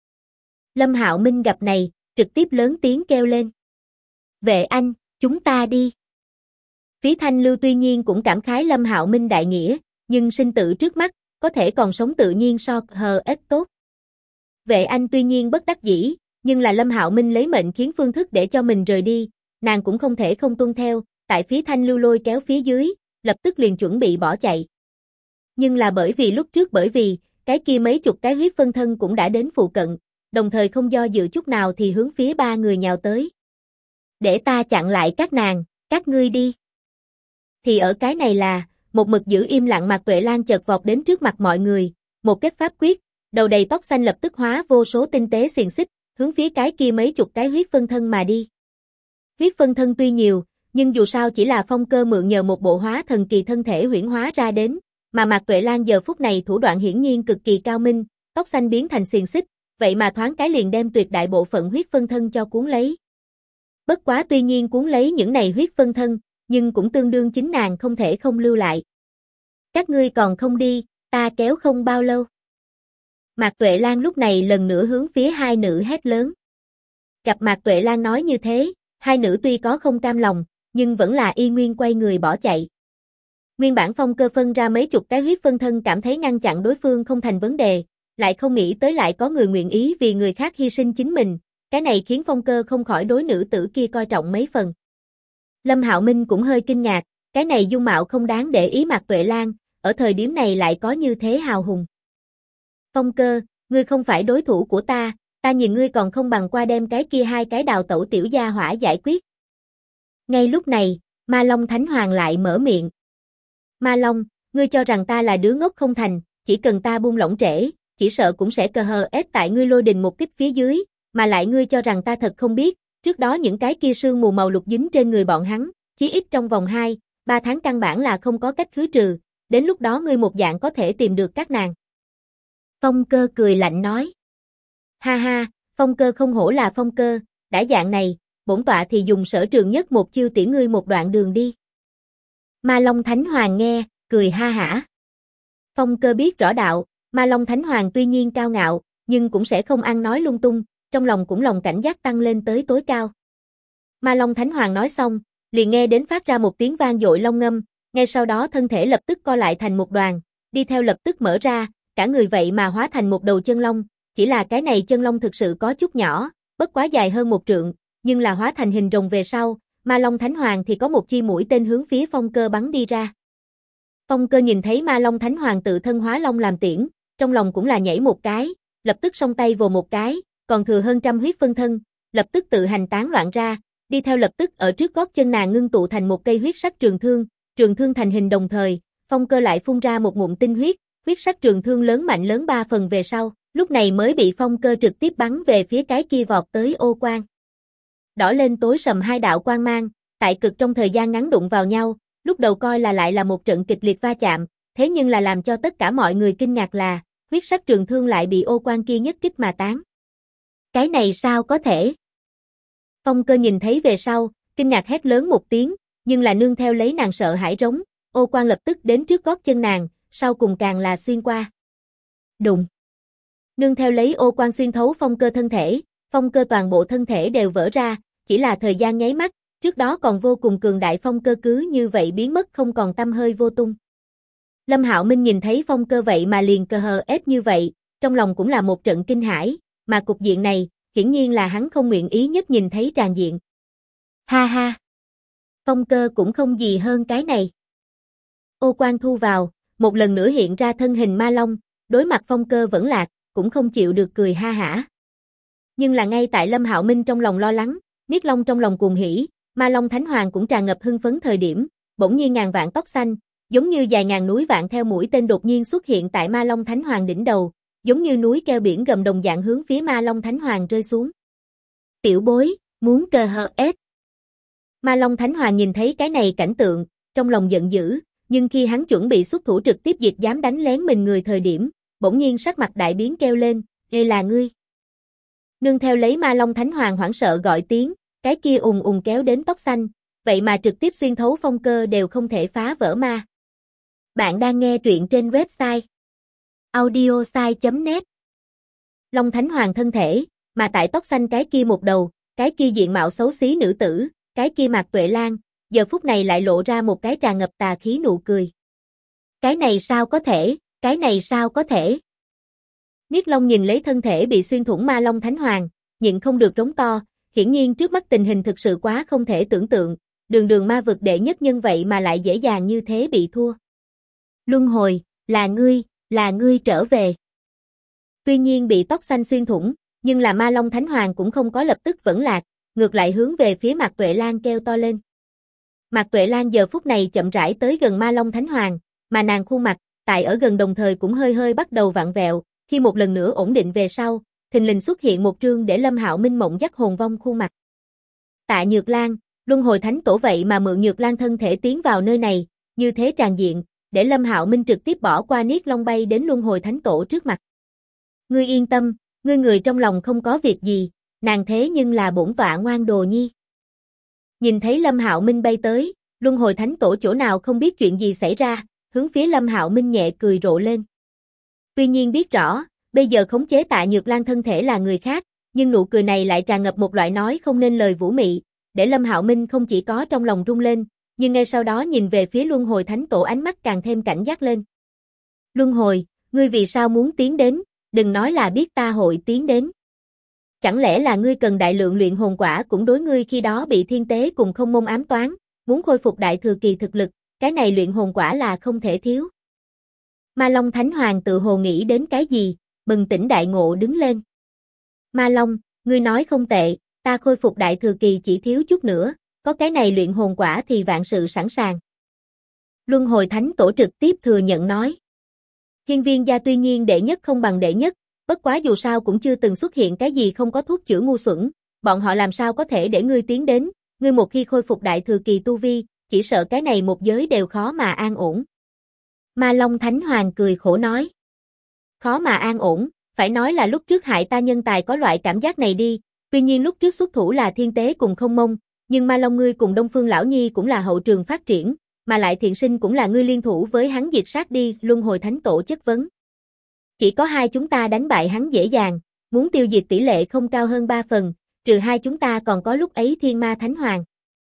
Lâm Hạo Minh gặp này, trực tiếp lớn tiếng kêu lên. "Vệ Anh, chúng ta đi." Phí Thanh Lưu tuy nhiên cũng cảm khái Lâm Hạo Minh đại nghĩa, nhưng sinh tử trước mắt, có thể còn sống tự nhiên so hờ ít tốt. Vệ Anh tuy nhiên bất đắc dĩ, nhưng là Lâm Hạo Minh lấy mệnh khiến phương thức để cho mình rời đi, nàng cũng không thể không tuân theo, tại Phí Thanh Lưu lôi kéo phía dưới, lập tức liền chuẩn bị bỏ chạy. Nhưng là bởi vì lúc trước cái kia mấy chục cái huyết phân thân cũng đã đến phụ cận, đồng thời không do dự chút nào thì hướng phía ba người nhào tới. "Để ta chặn lại các nàng, các ngươi đi." Thì ở cái này là, một mực giữ im lặng Mạc Tuệ Lan chợt vọt đến trước mặt mọi người, một kết pháp quyết, đầu đầy tóc xanh lập tức hóa vô số tinh tế xiềng xích, hướng phía cái kia mấy chục cái huyết phân thân mà đi. Huyết phân thân tuy nhiều, nhưng dù sao chỉ là phong cơ mượn nhờ một bộ hóa thần kỳ thân thể huyễn hóa ra đến, mà Mạc Tuệ Lan giờ phút này thủ đoạn hiển nhiên cực kỳ cao minh, tóc xanh biến thành xiềng xích, vậy mà thoáng cái liền đem tuyệt đại bộ phận huyết phân thân cho cuốn lấy. Bất quá tuy nhiên cuốn lấy những này huyết phân thân, nhưng cũng tương đương chính nàng không thể không lưu lại. "Các ngươi còn không đi, ta kéo không bao lâu." Mạc Tuệ Lan lúc này lần nữa hướng phía hai nữ hét lớn. Gặp Mạc Tuệ Lan nói như thế, hai nữ tuy có không cam lòng, nhưng vẫn là y nguyên quay người bỏ chạy. Nguyên bản phong cơ phân ra mấy chục cái huyết phân thân cảm thấy ngăn chặn đối phương không thành vấn đề, lại không nghĩ tới lại có người nguyện ý vì người khác hy sinh chính mình, cái này khiến phong cơ không khỏi đối nữ tử kia coi trọng mấy phần. Lâm Hạo Minh cũng hơi kinh ngạc, cái này dung mạo không đáng để ý Mạc Tuệ Lan, ở thời điểm này lại có như thế hào hùng. "Phong cơ, ngươi không phải đối thủ của ta nhìn ngươi còn không bằng qua đem cái kia hai cái đào tẩu tiểu gia hỏa giải quyết." Ngay lúc này, Ma Long Thánh Hoàng lại mở miệng. "Ma Long, ngươi cho rằng ta là đứa ngốc không thành, chỉ cần ta buông lỏng trễ, chỉ sợ cũng sẽ cờ hờ ép tại ngươi lôi đình một kích phía dưới, mà lại ngươi cho rằng ta thật không biết, trước đó những cái kia sương mù màu lục dính trên người bọn hắn, chí ít trong vòng 2-3 tháng căn bản là không có cách khứ trừ, đến lúc đó ngươi một dạng có thể tìm được các nàng." Phong cơ cười lạnh nói. "Ha ha, phong cơ không hổ là phong cơ, đã dạng này, bổn tọa thì dùng sở trường nhất một chiêu tiễn ngươi một đoạn đường đi." Ma Long Thánh Hoàng nghe, cười ha hả. Phong cơ biết rõ đạo, Ma Long Thánh Hoàng tuy nhiên cao ngạo, nhưng cũng sẽ không ăn nói lung tung, trong lòng cũng lòng cảnh giác tăng lên tới tối cao. Ma Long Thánh Hoàng nói xong, liền nghe đến phát ra một tiếng vang dội long ngâm, ngay sau đó thân thể lập tức co lại thành một đoàn, đi theo lập tức mở ra, cả người vậy mà hóa thành một đầu chân long, chỉ là cái này chân long thực sự có chút nhỏ, bất quá dài hơn 1 trượng, nhưng là hóa thành hình rồng về sau, Ma Long Thánh Hoàng thì có một chi mũi tên hướng phía phong cơ bắn đi ra. Phong cơ nhìn thấy Ma Long Thánh Hoàng tự thân hóa long làm tiễn, trong lòng cũng là nhảy một cái, lập tức song tay vồ một cái, còn thừa hơn trăm huyết phân thân, lập tức tự hành tán loạn ra, đi theo lập tức ở trước gót chân nàng ngưng tụ thành một cây huyết sắc trường thương thành hình đồng thời, phong cơ lại phun ra một ngụm tinh huyết, huyết sắc trường thương lớn mạnh lớn 3 phần về sau, lúc này mới bị phong cơ trực tiếp bắn về phía cái kia vọt tới ô quang. Đỏ lên tối sầm hai đạo quang mang, tại cực trong thời gian ngắn đụng vào nhau, lúc đầu coi là lại là một trận kịch liệt va chạm, thế nhưng là làm cho tất cả mọi người kinh ngạc là, huyết sắc trường thương lại bị ô quan kia nhất kích mà tán. Cái này sao có thể? Phong Cơ nhìn thấy về sau, kinh ngạc hét lớn một tiếng, nhưng là nương theo lấy nàng sợ hãi rống, ô quan lập tức đến trước gót chân nàng, sau cùng càng là xuyên qua. Đùng. Nương theo lấy ô quan xuyên thấu Phong Cơ thân thể, Phong Cơ toàn bộ thân thể đều vỡ ra, chỉ là thời gian nháy mắt, trước đó còn vô cùng cường đại Phong Cơ cứ như vậy biến mất không còn tăm hơi vô tung. Lâm Hạo Minh nhìn thấy Phong Cơ vậy mà liền cờ hờ ép như vậy, trong lòng cũng là một trận kinh hãi, mà cục diện này, hiển nhiên là hắn không nguyện ý nhất nhìn thấy tràn diện. Ha ha! Phong Cơ cũng không gì hơn cái này. Ô quan thu vào, một lần nữa hiện ra thân hình ma long, đối mặt Phong Cơ vẫn lạc, cũng không chịu được cười ha hả. Nhưng là ngay tại Lâm Hạo Minh trong lòng lo lắng, Niết Long trong lòng cuồng hỉ, Ma Long Thánh Hoàng cũng tràn ngập hưng phấn thời điểm, bỗng nhiên ngàn vạn tóc xanh, giống như dài ngàn núi vạn theo mũi tên đột nhiên xuất hiện tại Ma Long Thánh Hoàng đỉnh đầu, giống như núi keo biển gầm đồng dạng hướng phía Ma Long Thánh Hoàng rơi xuống. Tiểu bối, muốn cờ hờ ép. Ma Long Thánh Hoàng nhìn thấy cái này cảnh tượng, trong lòng giận dữ, nhưng khi hắn chuẩn bị xuất thủ trực tiếp diệt dám đánh lén mình người thời điểm, bỗng nhiên sắc mặt đại biến kêu lên, "Ê là ngươi." Nương theo lấy Ma Long Thánh Hoàng hoảng sợ gọi tiếng, cái kia ùng ùng kéo đến tóc xanh, vậy mà trực tiếp xuyên thấu Phong Cơ đều không thể phá vỡ ma. Bạn đang nghe truyện trên website audiosai.net. Long Thánh Hoàng thân thể, mà tại tóc xanh cái kia một đầu, cái kia diện mạo xấu xí nữ tử, cái kia Mạc Tuệ Lan, giờ phút này lại lộ ra một cái tràn ngập tà khí nụ cười. Cái này sao có thể, cái này sao có thể? Niết Long nhìn lấy thân thể bị xuyên thủng Ma Long Thánh Hoàng, nhịn không được rống to, hiển nhiên trước mắt tình hình thực sự quá không thể tưởng tượng, đường đường ma vực đệ nhất nhân vậy mà lại dễ dàng như thế bị thua. Luân hồi, là ngươi trở về. Tuy nhiên bị tóc xanh xuyên thủng, nhưng là Ma Long Thánh Hoàng cũng không có lập tức vẫn lạc, ngược lại hướng về phía Mạc Tuệ Lan kêu to lên. Mạc Tuệ Lan giờ phút này chậm rãi tới gần Ma Long Thánh Hoàng, mà nàng khuôn mặt, tại ở gần đồng thời cũng hơi hơi bắt đầu vặn vẹo, khi một lần nữa ổn định về sau, thình lình xuất hiện một trương để Lâm Hạo Minh mộng dắt hồn vong khuôn mặt. Tạ Nhược Lan, Luân Hồi Thánh Tổ vậy mà mượn Nhược Lan thân thể tiến vào nơi này, như thế tràn diện, để Lâm Hạo Minh trực tiếp bỏ qua Niết Long bay đến Luân Hồi Thánh Tổ trước mặt. Ngươi yên tâm, ngươi người trong lòng không có việc gì, nàng thế nhưng là bổn tọa ngoan đồ nhi. Nhìn thấy Lâm Hạo Minh bay tới, Luân Hồi Thánh Tổ chỗ nào không biết chuyện gì xảy ra, hướng phía Lâm Hạo Minh nhẹ cười rộ lên. Tuy nhiên biết rõ, bây giờ khống chế Tạ Nhược Lan thân thể là người khác, nhưng nụ cười này lại tràn ngập một loại nói không nên lời vũ mị, để Lâm Hạo Minh không chỉ có trong lòng rung lên, nhưng ngay sau đó nhìn về phía Luân Hồi Thánh Tổ ánh mắt càng thêm cảnh giác lên. Luân Hồi, ngươi vì sao muốn tiến đến, đừng nói là biết ta hội tiến đến. Chẳng lẽ là ngươi cần đại lượng luyện hồn quả cũng đối ngươi khi đó bị thiên tế cùng không môn ám toán, muốn khôi phục đại thừa kỳ thực lực, cái này luyện hồn quả là không thể thiếu. Ma Long Thánh Hoàng tự hồ nghĩ đến cái gì, bừng tỉnh đại ngộ đứng lên. Ma Long, ngươi nói không tệ, ta khôi phục đại thừa kỳ chỉ thiếu chút nữa, có cái này luyện hồn quả thì vạn sự sẵn sàng. Luân Hồi Thánh Tổ trực tiếp thừa nhận nói. Hiên Viên gia tuy nhiên đệ nhất không bằng đệ nhất, bất quá dù sao cũng chưa từng xuất hiện cái gì không có thuốc chữa ngu xuẩn, bọn họ làm sao có thể để ngươi tiến đến, ngươi một khi khôi phục đại thừa kỳ tu vi, chỉ sợ cái này một giới đều khó mà an ổn. Ma Long Thánh Hoàng cười khổ nói. Khó mà an ổn, phải nói là lúc trước hại ta nhân tài có loại cảm giác này đi, tuy nhiên lúc trước xuất thủ là thiên tế cùng không mông, nhưng Ma Long ngươi cùng Đông Phương Lão Nhi cũng là hậu trường phát triển, mà lại thiện sinh cũng là ngươi liên thủ với hắn diệt sát đi, Luân Hồi Thánh Tổ chất vấn. Chỉ có hai chúng ta đánh bại hắn dễ dàng, muốn tiêu diệt tỷ lệ không cao hơn 3 phần, trừ hai chúng ta còn có lúc ấy Thiên Ma Thánh Hoàng.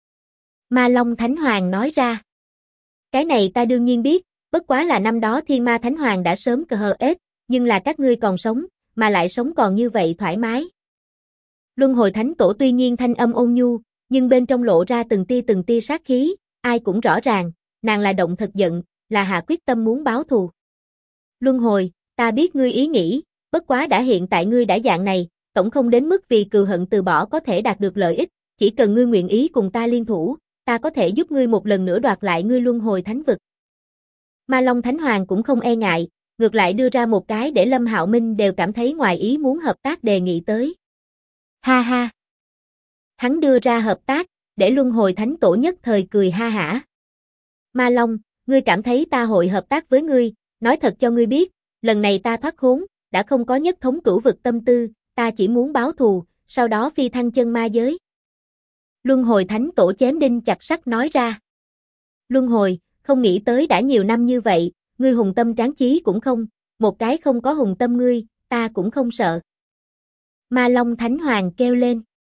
Ma Long Thánh Hoàng nói ra. Cái này ta đương nhiên biết, bất quá là năm đó Thiên Ma Thánh Hoàng đã sớm cờ hờ ết, nhưng là các ngươi còn sống, mà lại sống còn như vậy thoải mái. Luân Hồi Thánh Tổ tuy nhiên thanh âm ôn nhu, nhưng bên trong lộ ra từng tia sát khí, ai cũng rõ ràng, nàng là động thật giận, là hạ quyết tâm muốn báo thù. Luân Hồi, ta biết ngươi ý nghĩ, bất quá đã hiện tại ngươi đã dạng này, tổng không đến mức vì cừu hận từ bỏ có thể đạt được lợi ích, chỉ cần ngươi nguyện ý cùng ta liên thủ, ta có thể giúp ngươi một lần nữa đoạt lại ngươi Luân Hồi Thánh vực. Ma Long Thánh Hoàng cũng không e ngại, ngược lại đưa ra một cái để Lâm Hạo Minh đều cảm thấy ngoài ý muốn hợp tác đề nghị tới. Ha ha! Hắn đưa ra hợp tác, để Luân Hồi Thánh Tổ nhất thời cười ha hả. Ma Long, ngươi cảm thấy ta hội hợp tác với ngươi, nói thật cho ngươi biết, lần này ta thoát khốn, đã không có nhất thống cửu vực tâm tư, ta chỉ muốn báo thù, sau đó phi thăng chân ma giới. Luân hồi thánh tổ chém đinh chặt sắt nói ra. Luân hồi, không nghĩ tới đã nhiều năm như vậy, ngươi hùng tâm tráng chí cũng không, một cái không có hùng tâm ngươi, ta cũng không sợ. Ma Long Thánh Hoàng kêu lên.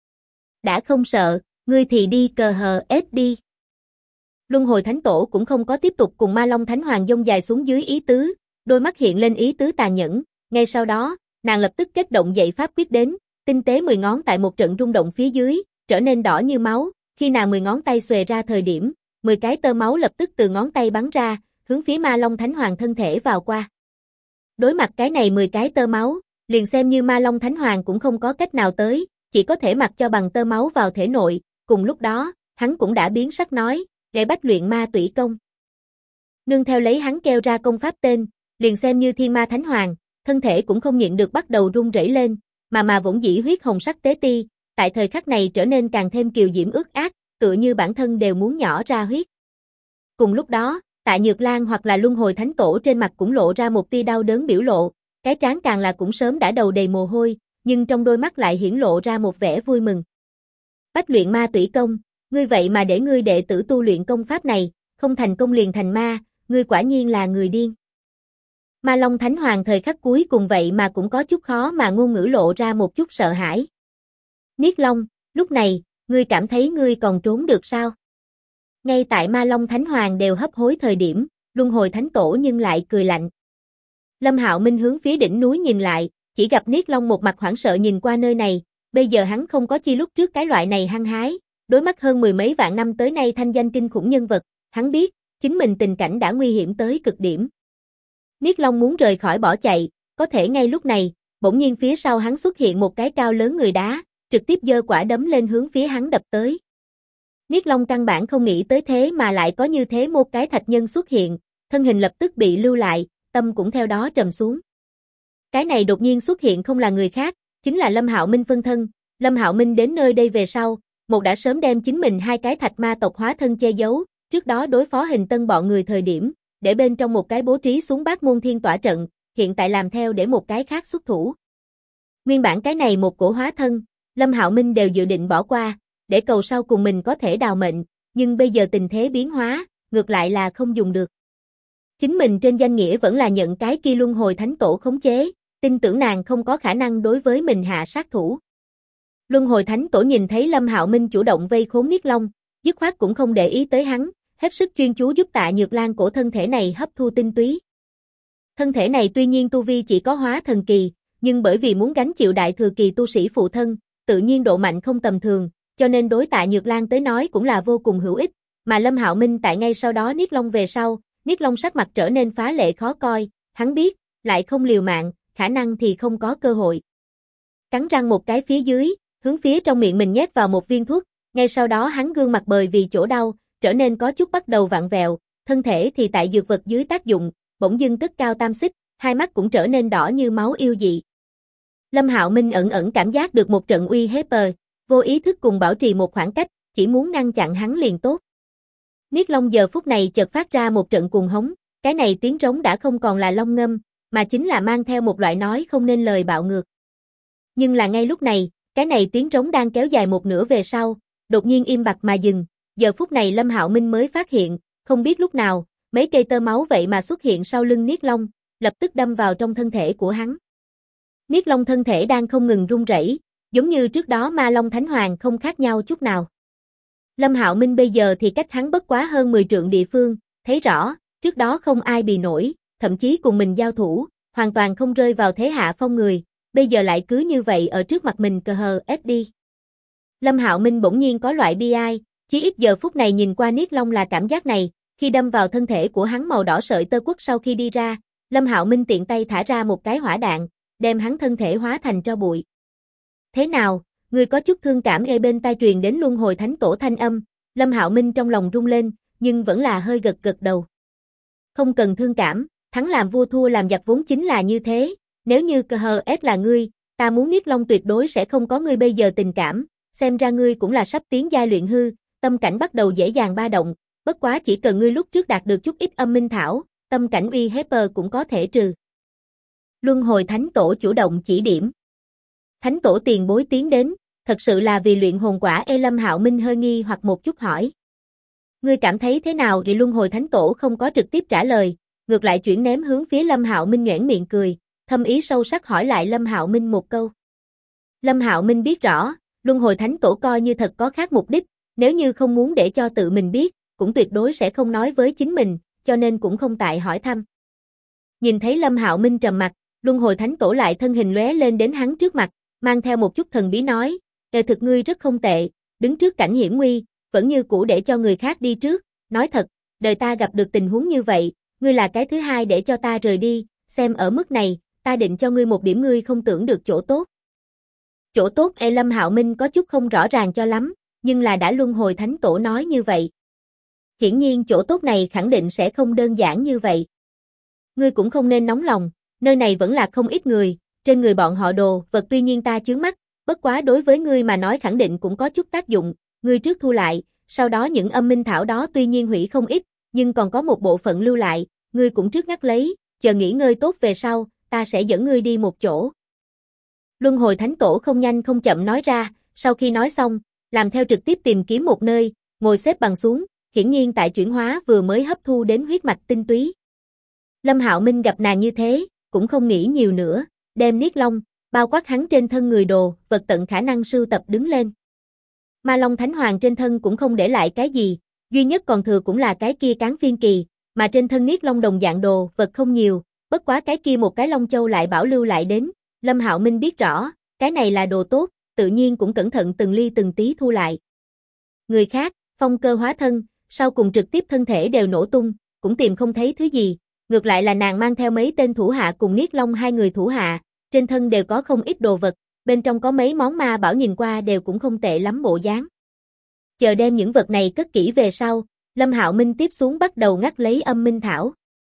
Đã không sợ, ngươi thì đi cờ hờ ết đi. Luân hồi thánh tổ cũng không có tiếp tục cùng Ma Long Thánh Hoàng dông dài xuống dưới ý tứ, đôi mắt hiện lên ý tứ tàn nhẫn, ngay sau đó, nàng lập tức kết động dậy pháp quyết đến, tinh tế 10 ngón tại một trận rung động phía dưới, trở nên đỏ như máu, khi nàng 10 ngón tay xuề ra thời điểm, 10 cái tơ máu lập tức từ ngón tay bắn ra, hướng phía Ma Long Thánh Hoàng thân thể vào qua. Đối mặt cái này 10 cái tơ máu, liền xem như Ma Long Thánh Hoàng cũng không có cách nào tới, chỉ có thể mặc cho bằng tơ máu vào thể nội, cùng lúc đó, hắn cũng đã biến sắc nói, để bách luyện ma tủy công. Nương theo lấy hắn kêu ra công pháp tên, liền xem như Thiên Ma Thánh Hoàng, thân thể cũng không nhịn được bắt đầu run rẩy lên, mà vốn dĩ huyết hồng sắc tế ti, tại thời khắc này trở nên càng thêm kiều diễm ướt át, tựa như bản thân đều muốn nhỏ ra huyết. Cùng lúc đó, Tạ Nhược Lan hoặc là Luân Hồi Thánh Tổ trên mặt cũng lộ ra một tia đau đớn biểu lộ, cái trán càng là cũng sớm đã đầu đầy mồ hôi, nhưng trong đôi mắt lại hiển lộ ra một vẻ vui mừng. Bách luyện ma tủy công, ngươi vậy mà để ngươi đệ tử tu luyện công pháp này, không thành công liền thành ma, ngươi quả nhiên là người điên. Ma Long Thánh Hoàng thời khắc cuối cùng vậy mà cũng có chút khó mà ngôn ngữ lộ ra một chút sợ hãi. Niết Long, lúc này, ngươi cảm thấy ngươi còn trốn được sao? Ngay tại Ma Long Thánh Hoàng đều hấp hối thời điểm, Luân Hồi Thánh Tổ nhưng lại cười lạnh. Lâm Hạo Minh hướng phía đỉnh núi nhìn lại, chỉ gặp Niết Long một mặt hoảng sợ nhìn qua nơi này, bây giờ hắn không có chi lúc trước cái loại này hăng hái, đối mắt hơn 10 mấy vạn năm tới nay thanh danh kinh khủng nhân vật, hắn biết, chính mình tình cảnh đã nguy hiểm tới cực điểm. Niết Long muốn rời khỏi bỏ chạy, có thể ngay lúc này, bỗng nhiên phía sau hắn xuất hiện một cái cao lớn người đá, trực tiếp giơ quả đấm lên hướng phía hắn đập tới. Niết Long căn bản không nghĩ tới thế mà lại có như thế một cái thạch nhân xuất hiện, thân hình lập tức bị lưu lại, tâm cũng theo đó trầm xuống. Cái này đột nhiên xuất hiện không là người khác, chính là Lâm Hạo Minh phân thân. Lâm Hạo Minh đến nơi đây về sau, một đã sớm đem chính mình hai cái thạch ma tộc hóa thân che giấu, trước đó đối phó Hình Tân bọn người thời điểm, để bên trong một cái bố trí xuống Bát Môn Thiên Tỏa trận, hiện tại làm theo để một cái khác xuất thủ. Nguyên bản cái này một cổ hóa thân, Lâm Hạo Minh đều dự định bỏ qua, để cầu sau cùng mình có thể đào mệnh, nhưng bây giờ tình thế biến hóa, ngược lại là không dùng được. Chính mình trên danh nghĩa vẫn là nhận cái kia Luân Hồi Thánh Tổ khống chế, tin tưởng nàng không có khả năng đối với mình hạ sát thủ. Luân Hồi Thánh Tổ nhìn thấy Lâm Hạo Minh chủ động vây khốn Niết Long, dứt khoát cũng không để ý tới hắn, hết sức chuyên chú giúp Tạ Nhược Lan cổ thân thể này hấp thu tinh túy. Thân thể này tuy nhiên tu vi chỉ có hóa thần kỳ, nhưng bởi vì muốn gánh chịu đại thừa kỳ tu sĩ phụ thân, tự nhiên độ mạnh không tầm thường, cho nên đối Tạ Nhược Lan tới nói cũng là vô cùng hữu ích, mà Lâm Hạo Minh tại ngay sau đó Niết Long về sau, Niết Long sắc mặt trở nên phá lệ khó coi, hắn biết, lại không liều mạng, khả năng thì không có cơ hội. Cắn răng một cái phía dưới, hướng phía trong miệng mình nhét vào một viên thuốc, ngay sau đó hắn gương mặt bởi vì chỗ đau, trở nên có chút bắt đầu vặn vẹo, thân thể thì tại dược vật dưới tác dụng, bỗng dưng cất cao tam xích, hai mắt cũng trở nên đỏ như máu yêu dị. Lâm Hạo Minh ẩn ẩn cảm giác được một trận uy hiếp, vô ý thức cùng bảo trì một khoảng cách, chỉ muốn ngăn chặn hắn liền tốt. Niết Long giờ phút này chợt phát ra một trận cuồng hống, cái này tiếng trống đã không còn là long ngâm, mà chính là mang theo một loại nói không nên lời bạo ngược. Nhưng là ngay lúc này, cái này tiếng trống đang kéo dài một nửa về sau, đột nhiên im bặt mà dừng, giờ phút này Lâm Hạo Minh mới phát hiện, không biết lúc nào, mấy cây tơ máu vậy mà xuất hiện sau lưng Niết Long, lập tức đâm vào trong thân thể của hắn. Niết Long thân thể đang không ngừng run rẩy, giống như trước đó Ma Long Thánh Hoàng không khác nhau chút nào. Lâm Hạo Minh bây giờ thì cách hắn bất quá hơn 10 trượng địa phương, thấy rõ, trước đó không ai bì nổi, thậm chí cùng mình giao thủ, hoàn toàn không rơi vào thế hạ phong người, bây giờ lại cứ như vậy ở trước mặt mình cờ hờ ép đi. Lâm Hạo Minh bỗng nhiên có loại bi ai, chí ít giờ phút này nhìn qua Niết Long là cảm giác này, khi đâm vào thân thể của hắn màu đỏ sợi tơ quất sau khi đi ra, Lâm Hạo Minh tiện tay thả ra một cái hỏa đạn, đem hắn thân thể hóa thành tro bụi. Thế nào, người có chút thương cảm bên tai truyền đến Luân Hồi Thánh Tổ thanh âm, Lâm Hạo Minh trong lòng rung lên, nhưng vẫn là hơi gật gật đầu. Không cần thương cảm, thắng làm vua thua làm giặc vốn chính là như thế, nếu như cờ hờ ép là ngươi, ta muốn Niết Long tuyệt đối sẽ không có ngươi bây giờ tình cảm, xem ra ngươi cũng là sắp tiến giai luyện hư, tâm cảnh bắt đầu dễ dàng ba động, bất quá chỉ cần ngươi lúc trước đạt được chút ít âm minh thảo, tâm cảnh uy hiếp cũng có thể trừ. Luân hồi Thánh Tổ chủ động chỉ điểm. Thánh Tổ tiền bối tiến đến, thật sự là vì luyện hồn quả. Lâm Hạo Minh hơi nghi hoặc một chút hỏi. Ngươi cảm thấy thế nào? Thì Luân hồi Thánh Tổ không có trực tiếp trả lời, ngược lại chuyển ném hướng phía Lâm Hạo Minh, nhoẻn miệng cười, thâm ý sâu sắc hỏi lại Lâm Hạo Minh một câu. Lâm Hạo Minh biết rõ, Luân hồi Thánh Tổ coi như thật có khác mục đích, nếu như không muốn để cho tự mình biết, cũng tuyệt đối sẽ không nói với chính mình, cho nên cũng không tại hỏi thăm. Nhìn thấy Lâm Hạo Minh trầm mặt, Luân hồi Thánh Tổ lại thân hình lóe lên đến hắn trước mặt, mang theo một chút thần bí nói, thực ngươi rất không tệ, đứng trước cảnh hiểm nguy, vẫn như cũ để cho người khác đi trước, nói thật, đời ta gặp được tình huống như vậy, ngươi là cái thứ hai để cho ta rời đi, xem ở mức này, ta định cho ngươi một điểm ngươi không tưởng được chỗ tốt. Chỗ tốt? Lâm Hạo Minh có chút không rõ ràng cho lắm, nhưng là đã Luân hồi Thánh Tổ nói như vậy. Hiển nhiên chỗ tốt này khẳng định sẽ không đơn giản như vậy. Ngươi cũng không nên nóng lòng, nơi này vẫn là không ít người, trên người bọn họ đồ vật tuy nhiên ta chướng mắt, bất quá đối với ngươi mà nói khẳng định cũng có chút tác dụng, ngươi trước thu lại, sau đó những âm minh thảo đó tuy nhiên hủy không ít, nhưng còn có một bộ phận lưu lại, ngươi cũng trước ngắt lấy, chờ nghỉ ngơi tốt về sau, ta sẽ dẫn ngươi đi một chỗ. Luân hồi Thánh Tổ không nhanh không chậm nói ra, sau khi nói xong, làm theo trực tiếp tìm kiếm một nơi, ngồi xếp bằng xuống, hiển nhiên tại chuyển hóa vừa mới hấp thu đến huyết mạch tinh túy. Lâm Hạo Minh gặp nàng như thế, cũng không nghĩ nhiều nữa, đem Niết Long, bao quát hắn trên thân người đồ, vật tận khả năng sưu tập đứng lên. Ma Long Thánh Hoàng trên thân cũng không để lại cái gì, duy nhất còn thừa cũng là cái kia cán phiên kỳ, mà trên thân Niết Long đồng dạng đồ vật không nhiều, bất quá cái kia một cái Long Châu lại bảo lưu lại đến, Lâm Hạo Minh biết rõ, cái này là đồ tốt, tự nhiên cũng cẩn thận từng ly từng tí thu lại. Người khác, phong cơ hóa thân, sau cùng trực tiếp thân thể đều nổ tung, cũng tìm không thấy thứ gì, ngược lại là nàng mang theo mấy tên thủ hạ cùng Niết Long hai người thủ hạ, trên thân đều có không ít đồ vật, bên trong có mấy món ma bảo nhìn qua đều cũng không tệ lắm bộ dáng. Chờ đem những vật này cất kỹ về sau, Lâm Hạo Minh tiếp xuống bắt đầu ngắt lấy âm minh thảo.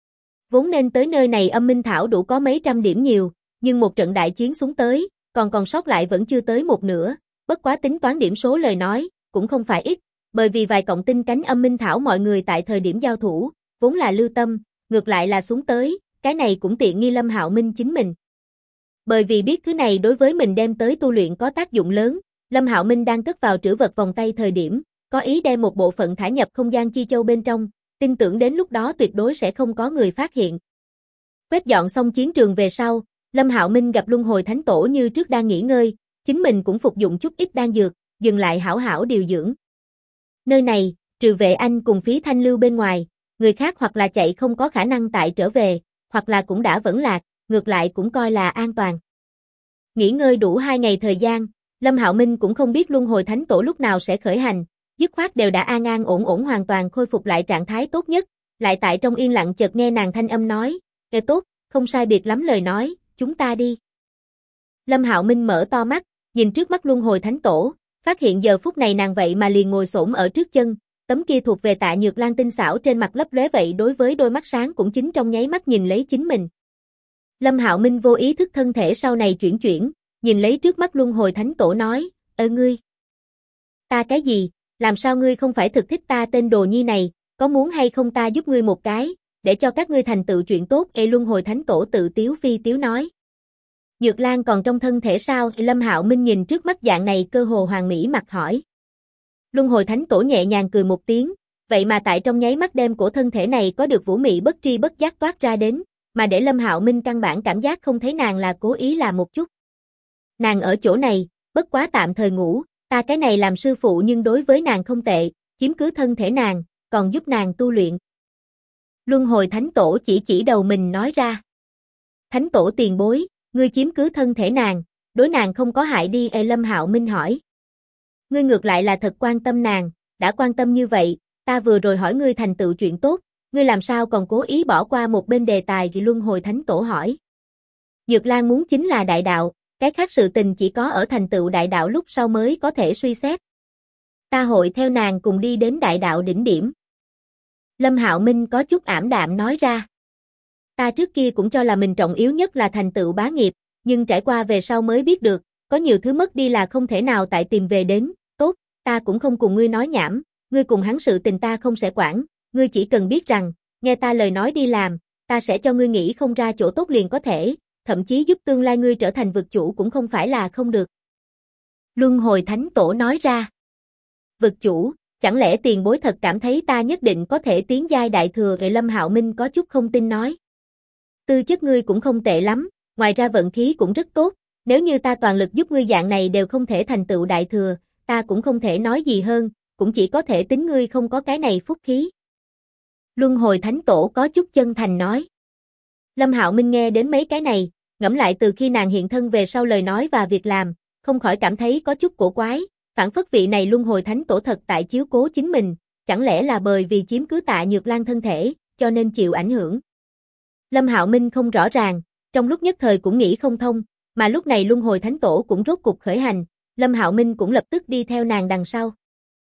Vốn nên tới nơi này âm minh thảo đủ có mấy trăm điểm nhiều, nhưng một trận đại chiến xuống tới, còn sót lại vẫn chưa tới một nửa, bất quá tính toán điểm số lời nói, cũng không phải ít, bởi vì vài cọng tinh cánh âm minh thảo mọi người tại thời điểm giao thủ, vốn là lưu tâm, ngược lại là xuống tới, cái này cũng tiện nghi Lâm Hạo Minh chính mình. Bởi vì biết thứ này đối với mình đem tới tu luyện có tác dụng lớn, Lâm Hạo Minh đang cất vào trữ vật vòng tay thời điểm, có ý đem một bộ phận thả nhập không gian chi châu bên trong, tin tưởng đến lúc đó tuyệt đối sẽ không có người phát hiện. Quét dọn xong chiến trường về sau, Lâm Hạo Minh gặp Luân hồi Thánh Tổ như trước đang nghỉ ngơi, chính mình cũng phục dụng chút ít đan dược, dừng lại hảo hảo điều dưỡng. Nơi này, trừ Vệ Anh cùng Phí Thanh lưu bên ngoài, người khác hoặc là chạy không có khả năng tại trở về, hoặc là cũng đã vẫn lạc, ngược lại cũng coi là an toàn. Nghỉ ngơi đủ 2 ngày thời gian, Lâm Hạo Minh cũng không biết Luân hồi Thánh Tổ lúc nào sẽ khởi hành, dứt khoát đều đã an an ổn ổn hoàn toàn khôi phục lại trạng thái tốt nhất, lại tại trong yên lặng chợt nghe nàng thanh âm nói, tốt, không sai biệt lắm lời nói, chúng ta đi. Lâm Hạo Minh mở to mắt, nhìn trước mắt Luân hồi Thánh Tổ, phát hiện giờ phút này nàng vậy mà liền ngồi xổm ở trước chân, tấm kia thuộc về Tạ Nhược Lan tinh xảo trên mặt lấp lóe vậy đối với đôi mắt sáng cũng chính trong nháy mắt nhìn lấy chính mình. Lâm Hạo Minh vô ý thức thân thể sau này chuyển, nhìn lấy trước mắt Luân hồi Thánh Tổ nói, ngươi. Ta cái gì, làm sao ngươi không phải thực thích ta tên đồ nhi này, có muốn hay không ta giúp ngươi một cái, để cho các ngươi thành tựu chuyện tốt. Luân hồi Thánh Tổ tự tiếu phi tiếu nói. Nhược Lan còn trong thân thể sao? Lâm Hạo Minh nhìn trước mắt dạng này cơ hồ hoàn mỹ mặt hỏi. Luân hồi Thánh Tổ nhẹ nhàng cười một tiếng, vậy mà tại trong nháy mắt đem cổ thân thể này có được vũ mị bất tri bất giác toát ra đến, mà để Lâm Hạo Minh căn bản cảm giác không thấy nàng là cố ý làm một chút. Nàng ở chỗ này, bất quá tạm thời ngủ, ta cái này làm sư phụ nhưng đối với nàng không tệ, chiếm cứ thân thể nàng, còn giúp nàng tu luyện. Luân hồi Thánh Tổ chỉ đầu mình nói ra. Thánh Tổ tiền bối, ngươi chiếm cứ thân thể nàng, đối nàng không có hại đi? Lâm Hạo Minh hỏi. Ngươi ngược lại là thật quan tâm nàng, đã quan tâm như vậy, ta vừa rồi hỏi ngươi thành tựu chuyện tốt, ngươi làm sao còn cố ý bỏ qua một bên đề tài? Luân hồi Thánh Tổ hỏi. Nhược Lan muốn chính là đại đạo, cái khác sự tình chỉ có ở thành tựu đại đạo lúc sau mới có thể suy xét. Ta hội theo nàng cùng đi đến đại đạo đỉnh điểm. Lâm Hạo Minh có chút ảm đạm nói ra. Ta trước kia cũng cho là mình trọng yếu nhất là thành tựu bá nghiệp, nhưng trải qua về sau mới biết được, có nhiều thứ mất đi là không thể nào tại tìm về đến, tốt, ta cũng không cùng ngươi nói nhảm, ngươi cùng hắn sự tình ta không sẽ quản, ngươi chỉ cần biết rằng, nghe ta lời nói đi làm, ta sẽ cho ngươi nghĩ không ra chỗ tốt liền có thể, thậm chí giúp tương lai ngươi trở thành vực chủ cũng không phải là không được. Luân hồi Thánh Tổ nói ra. Vực chủ, chẳng lẽ tiền bối thật cảm thấy ta nhất định có thể tiến giai đại thừa? Lâm Hạo Minh có chút không tin nói. Tư chất ngươi cũng không tệ lắm, ngoài ra vận khí cũng rất tốt, nếu như ta toàn lực giúp ngươi dạng này đều không thể thành tựu đại thừa, ta cũng không thể nói gì hơn, cũng chỉ có thể tính ngươi không có cái này phúc khí. Luân hồi Thánh Tổ có chút chân thành nói. Lâm Hạo Minh nghe đến mấy cái này, ngẫm lại từ khi nàng hiện thân về sau lời nói và việc làm, không khỏi cảm thấy có chút cổ quái, phản phất vị này Luân hồi Thánh Tổ thật tại chiếu cố chính mình, chẳng lẽ là bởi vì chiếm cứ Tạ Nhược Lan thân thể, cho nên chịu ảnh hưởng. Lâm Hạo Minh không rõ ràng, trong lúc nhất thời cũng nghĩ không thông, mà lúc này Luân hồi Thánh Tổ cũng rốt cục khởi hành, Lâm Hạo Minh cũng lập tức đi theo nàng đằng sau.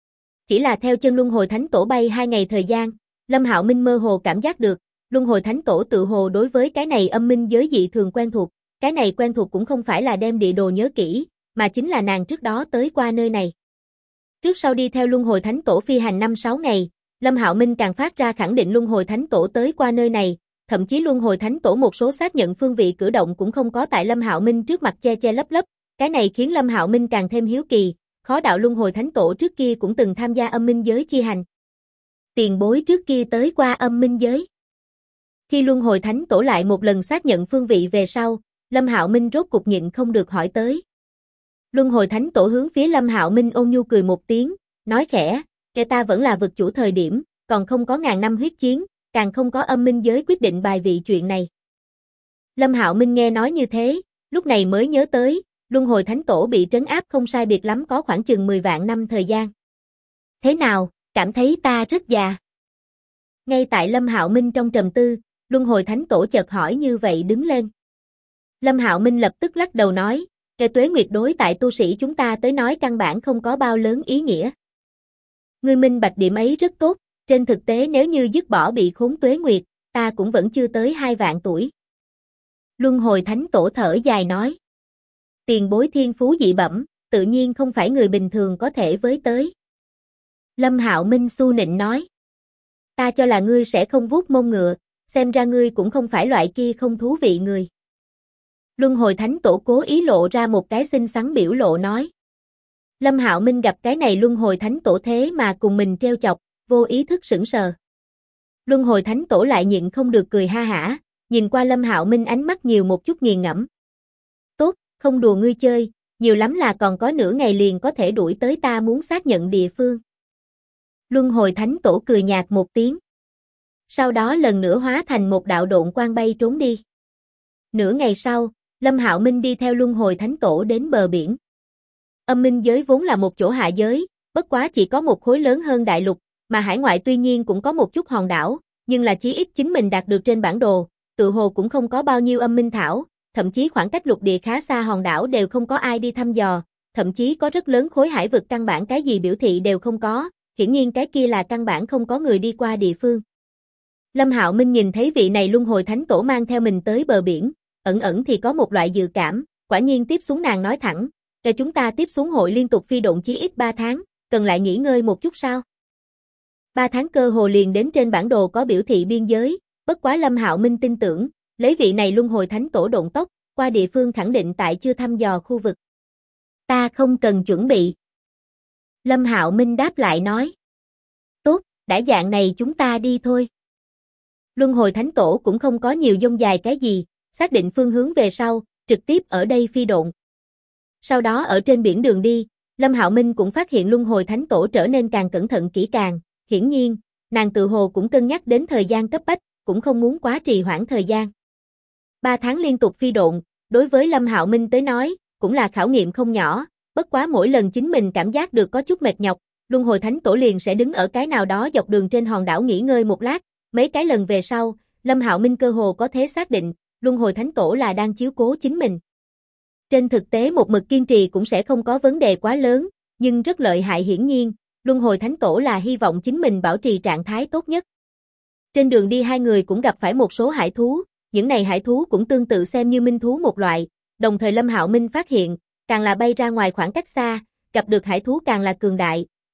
Chỉ là theo chân Luân hồi Thánh Tổ bay 2 ngày thời gian, Lâm Hạo Minh mơ hồ cảm giác được, Luân hồi Thánh Tổ tự hồ đối với cái này âm minh giới dị thường quen thuộc, cái này quen thuộc cũng không phải là đem địa đồ nhớ kỹ, mà chính là nàng trước đó tới qua nơi này. Trước sau đi theo Luân hồi Thánh Tổ phi hành 5-6 ngày, Lâm Hạo Minh càng phát ra khẳng định Luân hồi Thánh Tổ tới qua nơi này, thậm chí Luân hồi Thánh Tổ một số xác nhận phương vị cử động cũng không có tại Lâm Hạo Minh trước mặt che che lấp lấp, cái này khiến Lâm Hạo Minh càng thêm hiếu kỳ, khó đạo Luân hồi Thánh Tổ trước kia cũng từng tham gia âm minh giới chi hành. Tiền bối trước kia tới qua âm minh giới. Khi Luân hồi Thánh Tổ lại một lần xác nhận phương vị về sau, Lâm Hạo Minh rốt cục nhịn không được hỏi tới. Luân hồi Thánh Tổ hướng phía Lâm Hạo Minh ôn nhu cười một tiếng, nói khẽ, kẻ ta vẫn là vực chủ thời điểm, còn không có ngàn năm huyết chiến, càng không có âm minh giới quyết định bài vị chuyện này. Lâm Hạo Minh nghe nói như thế, lúc này mới nhớ tới, Luân hồi Thánh Tổ bị trấn áp không sai biệt lắm có khoảng chừng 10 vạn năm thời gian. Thế nào, cảm thấy ta rất già? Ngay tại Lâm Hạo Minh trong trầm tư, Luân hồi Thánh Tổ chợt hỏi như vậy đứng lên. Lâm Hạo Minh lập tức lắc đầu nói, kẻ tuế nguyệt đối tại tu sĩ chúng ta tới nói căn bản không có bao lớn ý nghĩa. Ngươi minh bạch điểm ấy rất tốt, trên thực tế nếu như dứt bỏ bị khốn tuế nguyệt, ta cũng vẫn chưa tới 2 vạn tuổi. Luân hồi Thánh Tổ thở dài nói. Tiền bối thiên phú dị bẩm, tự nhiên không phải người bình thường có thể với tới. Lâm Hạo Minh xu nịnh nói. Ta cho là ngươi sẽ không vuốt mông ngựa, xem ra ngươi cũng không phải loại kia không thú vị người. Luân hồi Thánh Tổ cố ý lộ ra một cái xinh xắn biểu lộ nói. Lâm Hạo Minh gặp cái này Luân hồi Thánh Tổ thế mà cùng mình trêu chọc, vô ý thức sững sờ. Luân hồi Thánh Tổ lại nhịn không được cười ha hả, nhìn qua Lâm Hạo Minh ánh mắt nhiều một chút nghiền ngẫm. Tốt, không đùa ngươi chơi, nhiều lắm là còn có nửa ngày liền có thể đuổi tới ta muốn xác nhận địa phương. Luân hồi Thánh Tổ cười nhạt một tiếng. Sau đó lần nữa hóa thành một đạo độn quang bay trốn đi. Nửa ngày sau, Lâm Hạo Minh đi theo Luân hồi Thánh Tổ đến bờ biển. Âm minh giới vốn là một chỗ hạ giới, bất quá chỉ có một khối lớn hơn đại lục, mà hải ngoại tuy nhiên cũng có một chút hòn đảo, nhưng là chí ít chính mình đạt được trên bản đồ, tự hồ cũng không có bao nhiêu âm minh thảo, thậm chí khoảng cách lục địa khá xa hòn đảo đều không có ai đi thăm dò, thậm chí có rất lớn khối hải vực căn bản cái gì biểu thị đều không có, hiển nhiên cái kia là căn bản không có người đi qua địa phương. Lâm Hạo Minh nhìn thấy vị này Luân hồi Thánh Tổ mang theo mình tới bờ biển, ẩn ẩn thì có một loại dự cảm, quả nhiên tiếp xuống nàng nói thẳng, để chúng ta tiếp xuống hội liên tục phi độn chí ít 3 tháng, cần lại nghỉ ngơi một chút sao? 3 tháng cơ hồ liền đến trên bản đồ có biểu thị biên giới, bất quá Lâm Hạo Minh tin tưởng, lấy vị này Luân hồi Thánh Tổ độn tốc, qua địa phương khẳng định tại chưa thăm dò khu vực. Ta không cần chuẩn bị. Lâm Hạo Minh đáp lại nói. Tốt, đã dạng này chúng ta đi thôi. Luân hồi Thánh Tổ cũng không có nhiều dông dài cái gì, xác định phương hướng về sau, trực tiếp ở đây phi độn. Sau đó ở trên biển đường đi, Lâm Hạo Minh cũng phát hiện Luân hồi Thánh Tổ trở nên càng cẩn thận kỹ càng, hiển nhiên, nàng tự hồ cũng cân nhắc đến thời gian cấp bách, cũng không muốn quá trì hoãn thời gian. 3 tháng liên tục phi độn, đối với Lâm Hạo Minh tới nói, cũng là khảo nghiệm không nhỏ, bất quá mỗi lần chính mình cảm giác được có chút mệt nhọc, Luân hồi Thánh Tổ liền sẽ đứng ở cái nào đó dọc đường trên hòn đảo nghỉ ngơi một lát, mấy cái lần về sau, Lâm Hạo Minh cơ hồ có thể xác định, Luân hồi Thánh Tổ là đang chiếu cố chính mình. Trên thực tế một mực kiên trì cũng sẽ không có vấn đề quá lớn, nhưng rất lợi hại hiển nhiên, Luân hồi Thánh Tổ là hy vọng chính mình bảo trì trạng thái tốt nhất. Trên đường đi hai người cũng gặp phải một số hải thú, những này hải thú cũng tương tự xem như minh thú một loại, đồng thời Lâm Hạo Minh phát hiện, càng là bay ra ngoài khoảng cách xa, gặp được hải thú càng là cường đại,